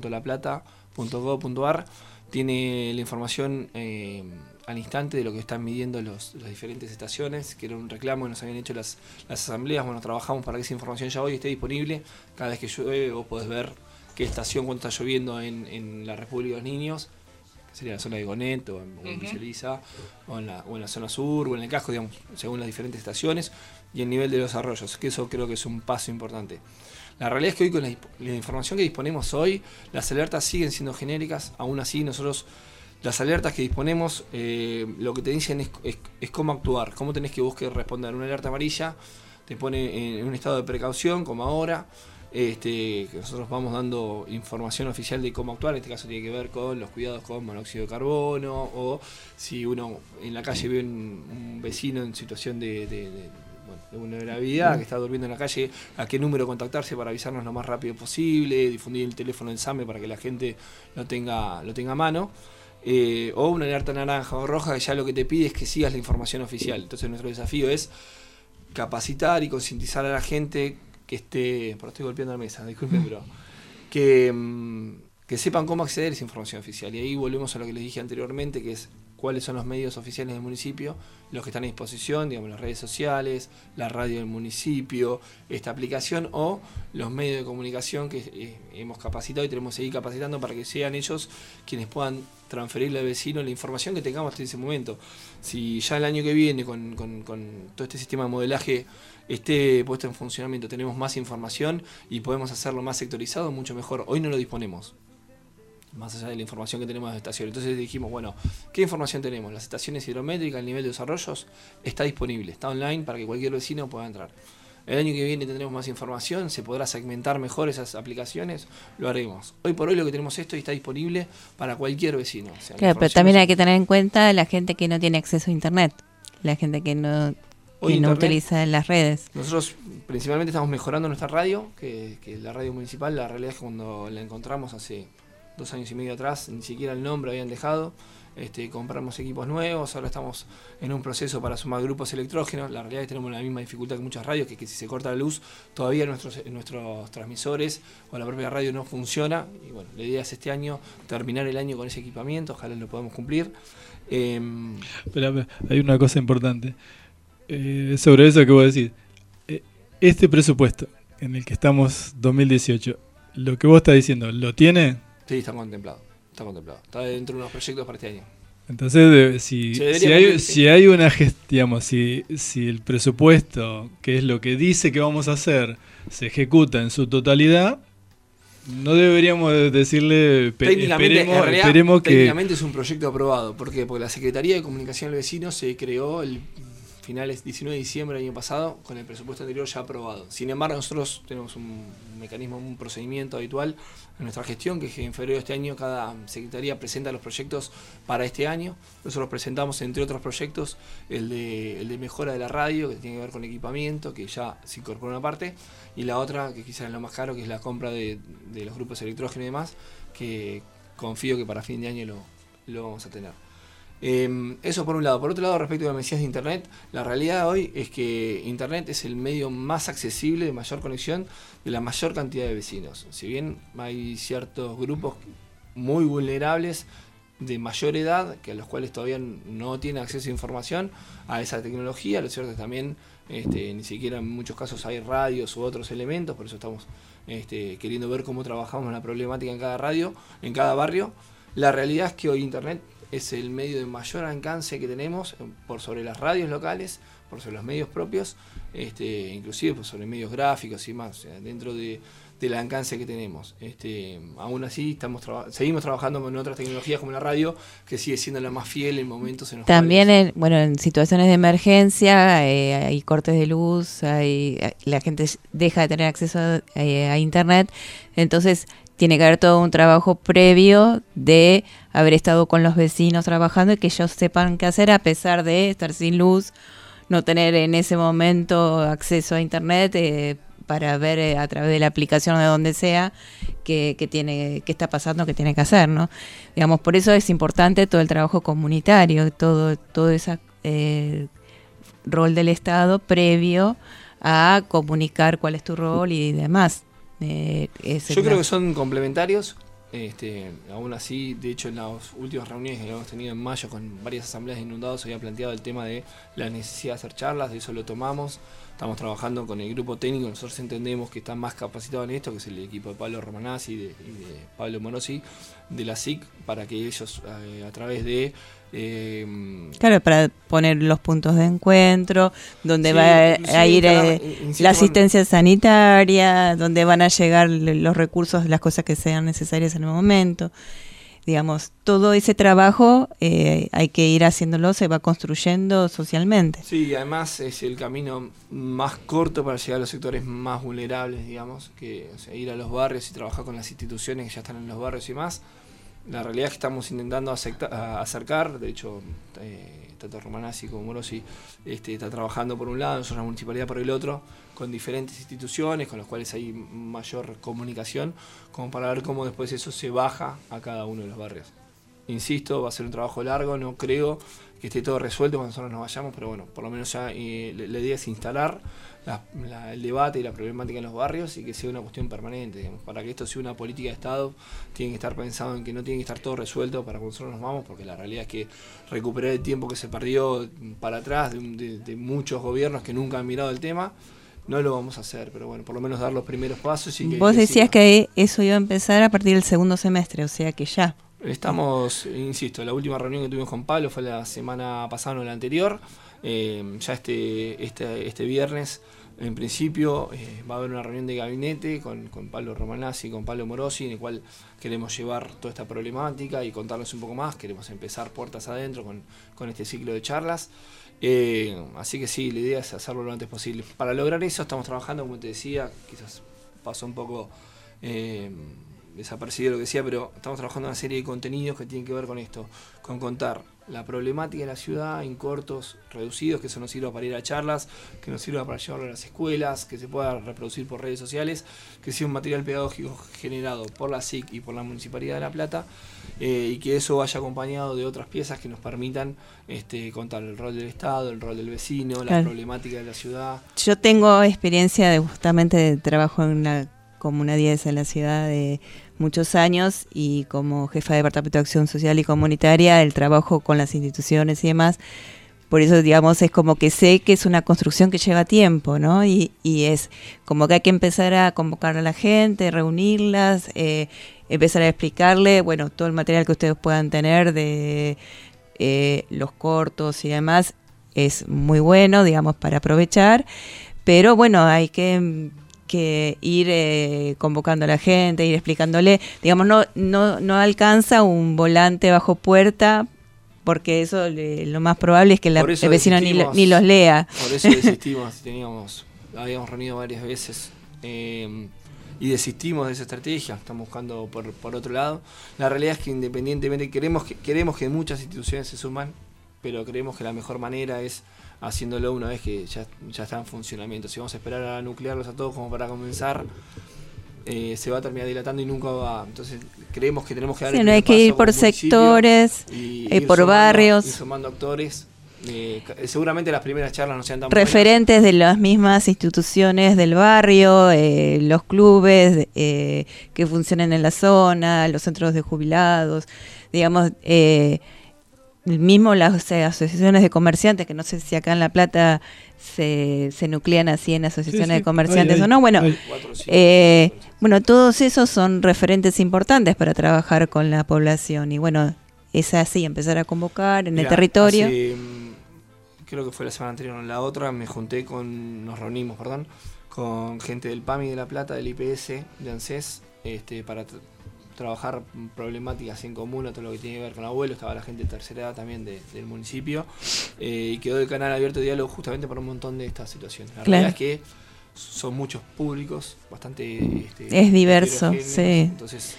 clima.laplata.gov.ar, tiene la información al instante de lo que están midiendo las diferentes estaciones, que era un reclamo que nos habían hecho las asambleas. Bueno, trabajamos para que esa información ya hoy esté disponible. Cada vez que llueve vos podés ver qué estación, cuánto está lloviendo en la República de los Niños, que sería la zona de Gonet, o en Villaliza, o en la zona sur, o en el casco, digamos, según las diferentes estaciones, y el nivel de los arroyos, que eso creo que es un paso importante. La realidad es que hoy, con la información que disponemos hoy, las alertas siguen siendo genéricas. Aún así, nosotros, las alertas que disponemos, lo que te dicen es cómo actuar, cómo tenés que buscar responder. Una alerta amarilla te pone en un estado de precaución, como ahora, que nosotros vamos dando información oficial de cómo actuar. En este caso tiene que ver con los cuidados con monóxido de carbono, o si uno en la calle ve un vecino en situación de vulnerabilidad, que está durmiendo en la calle, a qué número contactarse para avisarnos lo más rápido posible, difundir el teléfono del SAME para que la gente lo tenga a mano, o una alerta naranja o roja, que ya lo que te pide es que sigas la información oficial. Entonces nuestro desafío es capacitar y concientizar a la gente que esté, estoy golpeando la mesa, disculpen, pero que sepan cómo acceder a esa información oficial. Y ahí volvemos a lo que les dije anteriormente, que es cuáles son los medios oficiales del municipio, los que están a disposición, digamos, las redes sociales, la radio del municipio, esta aplicación, o los medios de comunicación que hemos capacitado y tenemos que seguir capacitando para que sean ellos quienes puedan transferirle al vecino la información que tengamos hasta ese momento. Si ya el año que viene, con todo este sistema de modelaje esté puesto en funcionamiento, tenemos más información y podemos hacerlo más sectorizado, mucho mejor. Hoy no lo disponemos, más allá de la información que tenemos de estaciones. Entonces dijimos, bueno, ¿qué información tenemos? Las estaciones hidrométricas, el nivel de desarrollos, está disponible, está online para que cualquier vecino pueda entrar. El año que viene tendremos más información, se podrá segmentar mejor esas aplicaciones, lo haremos. Hoy por hoy lo que tenemos esto y está disponible para cualquier vecino. O sea, claro, pero también hay que tener en cuenta la gente que no tiene acceso a internet, la gente que no utiliza las redes. Nosotros principalmente estamos mejorando nuestra radio, que la radio municipal, la realidad es que cuando la encontramos hace 2 años y medio atrás, ni siquiera el nombre habían dejado. compramos equipos nuevos, ahora estamos en un proceso para sumar grupos electrógenos. La realidad es que tenemos la misma dificultad que muchas radios, que si se corta la luz, todavía nuestros transmisores o la propia radio no funciona. Y bueno, la idea es este año terminar el año con ese equipamiento, ojalá lo podamos cumplir. Pero hay una cosa importante sobre eso que vos decís. Este presupuesto en el que estamos 2018, lo que vos estás diciendo, ¿lo tiene? Sí, está contemplado. Está dentro de unos proyectos para este año. Entonces, si hay una gestión, si el presupuesto, que es lo que dice que vamos a hacer, se ejecuta en su totalidad, no deberíamos decirle esperemos que... Técnicamente es un proyecto aprobado. ¿Por qué? Porque la Secretaría de Comunicación del Vecino se creó el finales 19 de diciembre del año pasado, con el presupuesto anterior ya aprobado. Sin embargo, nosotros tenemos un mecanismo, un procedimiento habitual en nuestra gestión, que es que en febrero de este año cada secretaría presenta los proyectos para este año. Nosotros presentamos, entre otros proyectos, el de mejora de la radio, que tiene que ver con equipamiento, que ya se incorpora una parte, y la otra, que quizás es lo más caro, que es la compra de los grupos electrógenos y demás, que confío que para fin de año lo vamos a tener. Eso por un lado. Por otro lado, respecto a lo que me decías de Internet, la realidad hoy es que Internet es el medio más accesible, de mayor conexión, de la mayor cantidad de vecinos. Si bien hay ciertos grupos muy vulnerables de mayor edad, que a los cuales todavía no tienen acceso a información, a esa tecnología, lo cierto es que también ni siquiera en muchos casos hay radios u otros elementos, por eso estamos queriendo ver cómo trabajamos la problemática en cada radio, en cada barrio. La realidad es que hoy Internet es el medio de mayor alcance que tenemos por sobre las radios locales, por sobre los medios propios, inclusive por sobre medios gráficos y más, o sea, dentro del alcance que tenemos. Aún así seguimos trabajando con otras tecnologías como la radio, que sigue siendo la más fiel en momentos en los también cuales... en situaciones de emergencia hay cortes de luz, la gente deja de tener acceso a Internet, entonces tiene que haber todo un trabajo previo de haber estado con los vecinos trabajando y que ellos sepan qué hacer a pesar de estar sin luz, no tener en ese momento acceso a Internet para ver a través de la aplicación o de donde sea qué está pasando, qué tiene que hacer, ¿no? Digamos, por eso es importante todo el trabajo comunitario, todo ese rol del Estado previo a comunicar cuál es tu rol y demás. Yo creo que son complementarios. Aún así, de hecho, en las últimas reuniones que hemos tenido en mayo con varias asambleas de inundados, se había planteado el tema de la necesidad de hacer charlas, de eso lo tomamos. Estamos trabajando con el grupo técnico, nosotros entendemos que están más capacitados en esto, que es el equipo de Pablo Romanazzi y de Pablo Morosi, de la SIC, para que ellos a través de... claro, para poner los puntos de encuentro, donde va a ir la asistencia sanitaria, donde van a llegar los recursos, las cosas que sean necesarias en el momento. Digamos, todo ese trabajo hay que ir haciéndolo, se va construyendo socialmente. Sí, además es el camino más corto para llegar a los sectores más vulnerables, digamos, que ir a los barrios y trabajar con las instituciones que ya están en los barrios y más. La realidad es que estamos intentando acercar, de hecho, tanto Romanazzi como Morosi está trabajando por un lado, nosotros la municipalidad por el otro, con diferentes instituciones con las cuales hay mayor comunicación, como para ver cómo después eso se baja a cada uno de los barrios. Insisto, va a ser un trabajo largo, no creo que esté todo resuelto cuando nosotros nos vayamos, pero bueno, por lo menos ya la idea es instalar el debate y la problemática en los barrios y que sea una cuestión permanente. Digamos. Para que esto sea una política de Estado, tiene que estar pensado en que no tiene que estar todo resuelto para cuando nosotros nos vamos, porque la realidad es que recuperar el tiempo que se perdió para atrás de muchos gobiernos que nunca han mirado el tema, no lo vamos a hacer, pero bueno, por lo menos dar los primeros pasos. Y vos decías que eso iba a empezar a partir del segundo semestre, o sea que ya. Estamos, insisto, la última reunión que tuvimos con Pablo fue la semana pasada, no la anterior. Ya este viernes, en principio, va a haber una reunión de gabinete con Pablo Romanazzi y con Pablo Morosi, en el cual queremos llevar toda esta problemática y contarles un poco más. Queremos empezar puertas adentro con este ciclo de charlas. Así que sí, la idea es hacerlo lo antes posible. Para lograr eso estamos trabajando, como te decía, quizás pasó un poco desapercibido lo que decía, pero estamos trabajando en una serie de contenidos que tienen que ver con esto, con contar la problemática de la ciudad en cortos reducidos, que eso nos sirva para ir a charlas, que nos sirva para llevarlo a las escuelas, que se pueda reproducir por redes sociales, que sea un material pedagógico generado por la SIC y por la Municipalidad de La Plata, y que eso vaya acompañado de otras piezas que nos permitan contar el rol del Estado, el rol del vecino, la problemática de la ciudad. Yo tengo experiencia justamente de trabajo en una Comuna 10 en la ciudad de muchos años, y como jefa de Departamento de Acción Social y Comunitaria, el trabajo con las instituciones y demás. Por eso, digamos, es como que sé que es una construcción que lleva tiempo, ¿no? Y es como que hay que empezar a convocar a la gente, reunirlas, empezar a explicarle, bueno, todo el material que ustedes puedan tener de los cortos y demás es muy bueno, digamos, para aprovechar, pero bueno, hay que ir convocando a la gente, ir explicándole, digamos, no alcanza un volante bajo puerta, porque eso lo más probable es que el vecino ni los lea. Por eso desistimos, habíamos reunido varias veces y desistimos de esa estrategia, estamos buscando por otro lado. La realidad es que independientemente queremos que muchas instituciones se suman, pero creemos que la mejor manera es haciéndolo una vez que ya está en funcionamiento. Si vamos a esperar a nuclearlos a todos como para comenzar, se va a terminar dilatando y nunca va. Entonces creemos que tenemos que dar no hay que ir por sectores, por barrios, ir sumando actores. Seguramente las primeras charlas no sean tan referentes buenas, de las mismas instituciones del barrio, los clubes que funcionan en la zona, los centros de jubilados, digamos, mismo las asociaciones de comerciantes, que no sé si acá en La Plata se nuclean así en asociaciones de comerciantes o no. Bueno, bueno, todos esos son referentes importantes para trabajar con la población, y bueno, es así, empezar a convocar en el territorio. Creo que fue la semana anterior, la otra, nos reunimos con gente del PAMI de La Plata, del IPS, de ANSES, para trabajar problemáticas en común, todo lo que tiene que ver con abuelos. Estaba la gente de tercera edad también del municipio, y quedó el canal abierto de diálogo justamente por un montón de estas situaciones. La realidad es que son muchos públicos, bastante es diverso, sí. Entonces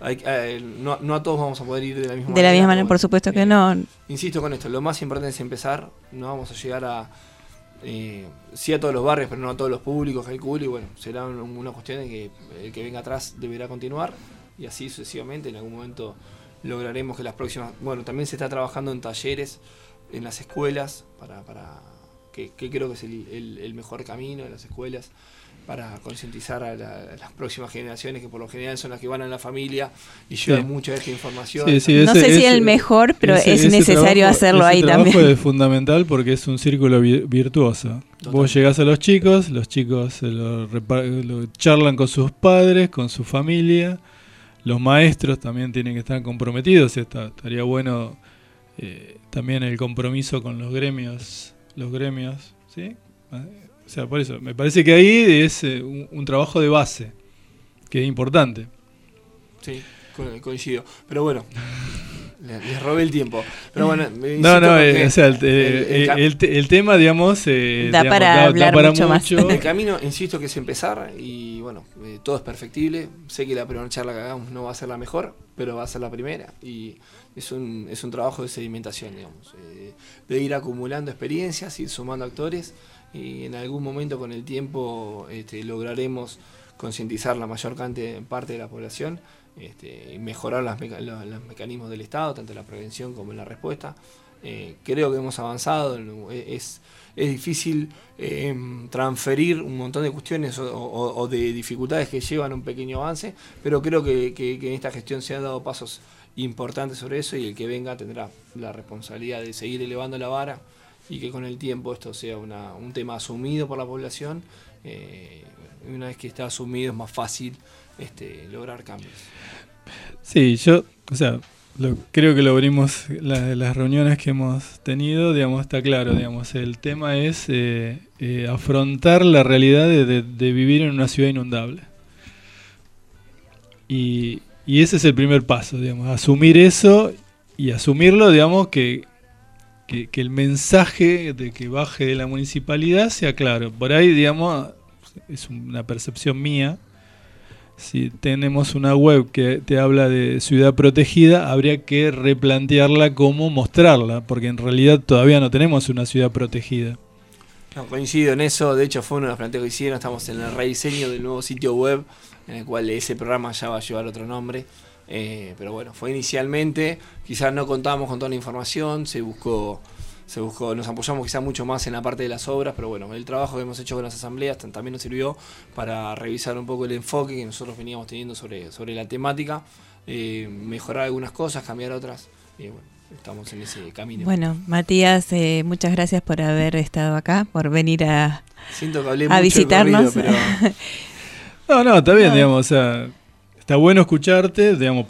no a todos vamos a poder ir de la misma manera. De la misma manera, por supuesto que no. Insisto con esto, lo más importante es empezar. No vamos a llegar a sí a todos los barrios, pero no a todos los públicos, calculo, y bueno, será una cuestión de que el que venga atrás deberá continuar, y así sucesivamente. En algún momento lograremos que las próximas... Bueno, también se está trabajando en talleres en las escuelas, para que creo que es el mejor camino de las escuelas, para concientizar a las próximas generaciones, que por lo general son las que van a la familia y llevan mucha de esta información. No sé si el mejor, pero es necesario hacerlo ahí también. El trabajo es fundamental porque es un círculo virtuoso. Totalmente. Vos llegás a los chicos lo charlan con sus padres, con su familia. Los maestros también tienen que estar comprometidos. Estaría bueno también el compromiso con los gremios, ¿sí? O sea, por eso, me parece que ahí es un trabajo de base, que es importante. Sí, coincido. Pero bueno, les robé el tiempo. Pero bueno, o sea, el tema, digamos, da para hablar mucho más. El camino, insisto, que es empezar, y bueno, todo es perfectible. Sé que la primera charla que hagamos no va a ser la mejor, pero va a ser la primera, y es un trabajo de sedimentación, digamos, de ir acumulando experiencias, ir sumando actores, y en algún momento con el tiempo lograremos concientizar la mayor parte de la población, y mejorar los mecanismos del Estado, tanto en la prevención como en la respuesta. Creo que hemos avanzado. Es difícil transferir un montón de cuestiones o de dificultades que llevan a un pequeño avance, pero creo que en esta gestión se han dado pasos importantes sobre eso, y el que venga tendrá la responsabilidad de seguir elevando la vara, y que con el tiempo esto sea un tema asumido por la población. Una vez que está asumido es más fácil lograr cambios. Sí, creo que lo venimos, las reuniones que hemos tenido, digamos, está claro, digamos, el tema es afrontar la realidad de vivir en una ciudad inundable. Y ese es el primer paso, digamos, asumir eso, y asumirlo, digamos, que el mensaje de que baje de la municipalidad sea claro. Por ahí, digamos, es una percepción mía, si tenemos una web que te habla de ciudad protegida, habría que replantearla como mostrarla, porque en realidad todavía no tenemos una ciudad protegida. No, coincido en eso, de hecho fue uno de los planteos que hicieron, estamos en el rediseño del nuevo sitio web, en el cual ese programa ya va a llevar otro nombre, pero bueno, fue inicialmente, quizás no contábamos con toda la información, se buscó, nos apoyamos quizás mucho más en la parte de las obras, pero bueno, el trabajo que hemos hecho con las asambleas también nos sirvió para revisar un poco el enfoque que nosotros veníamos teniendo sobre la temática, mejorar algunas cosas, cambiar otras, y bueno, estamos en ese camino. Bueno, Matías, muchas gracias por haber estado acá, por venir a visitarnos. Corrido, pero... No, está bien, digamos, o sea, está bueno escucharte, digamos,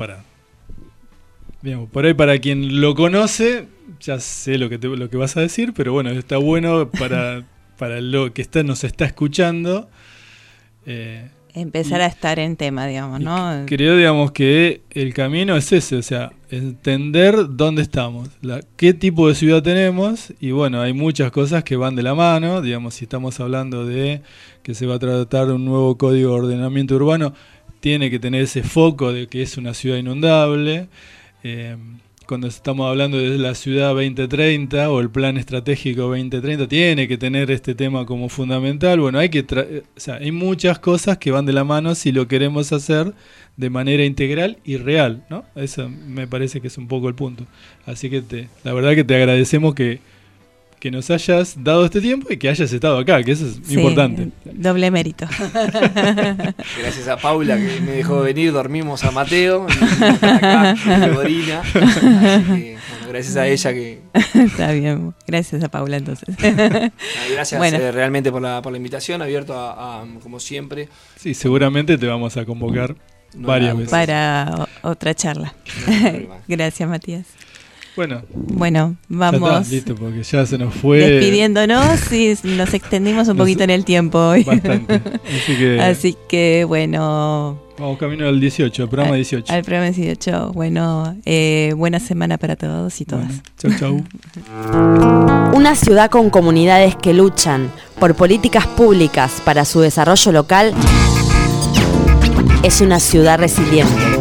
por ahí para quien lo conoce, ya sé lo que vas a decir, pero bueno, está bueno para lo que nos está escuchando. Empezar a estar en tema, digamos, ¿no? Creo, digamos, que el camino es ese, o sea, entender dónde estamos, qué tipo de ciudad tenemos, y bueno, hay muchas cosas que van de la mano, digamos, si estamos hablando de que se va a tratar de un nuevo código de ordenamiento urbano, tiene que tener ese foco de que es una ciudad inundable. Cuando estamos hablando de la ciudad 2030 o el plan estratégico 2030, tiene que tener este tema como fundamental. Bueno, hay muchas cosas que van de la mano si lo queremos hacer de manera integral y real, ¿no? Eso me parece que es un poco el punto. Así que la verdad que te agradecemos que nos hayas dado este tiempo y que hayas estado acá, que eso es importante. Doble mérito. Gracias a Paula que me dejó venir, dormimos a Mateo, y acá, Gorina. Bueno, gracias a ella que... Está bien, gracias a Paula entonces. Gracias realmente por la invitación, abierto a como siempre. Sí, seguramente te vamos a convocar varias veces. Para otra charla. Gracias, Matías. Bueno, vamos. Listo, porque ya se nos fue. Despidiéndonos y nos extendimos un poquito en el tiempo hoy. Bastante. Así que bueno. Vamos camino al 18, al programa 18. Al programa 18. Bueno, buena semana para todos y todas. Chau. Una ciudad con comunidades que luchan por políticas públicas para su desarrollo local es una ciudad resiliente.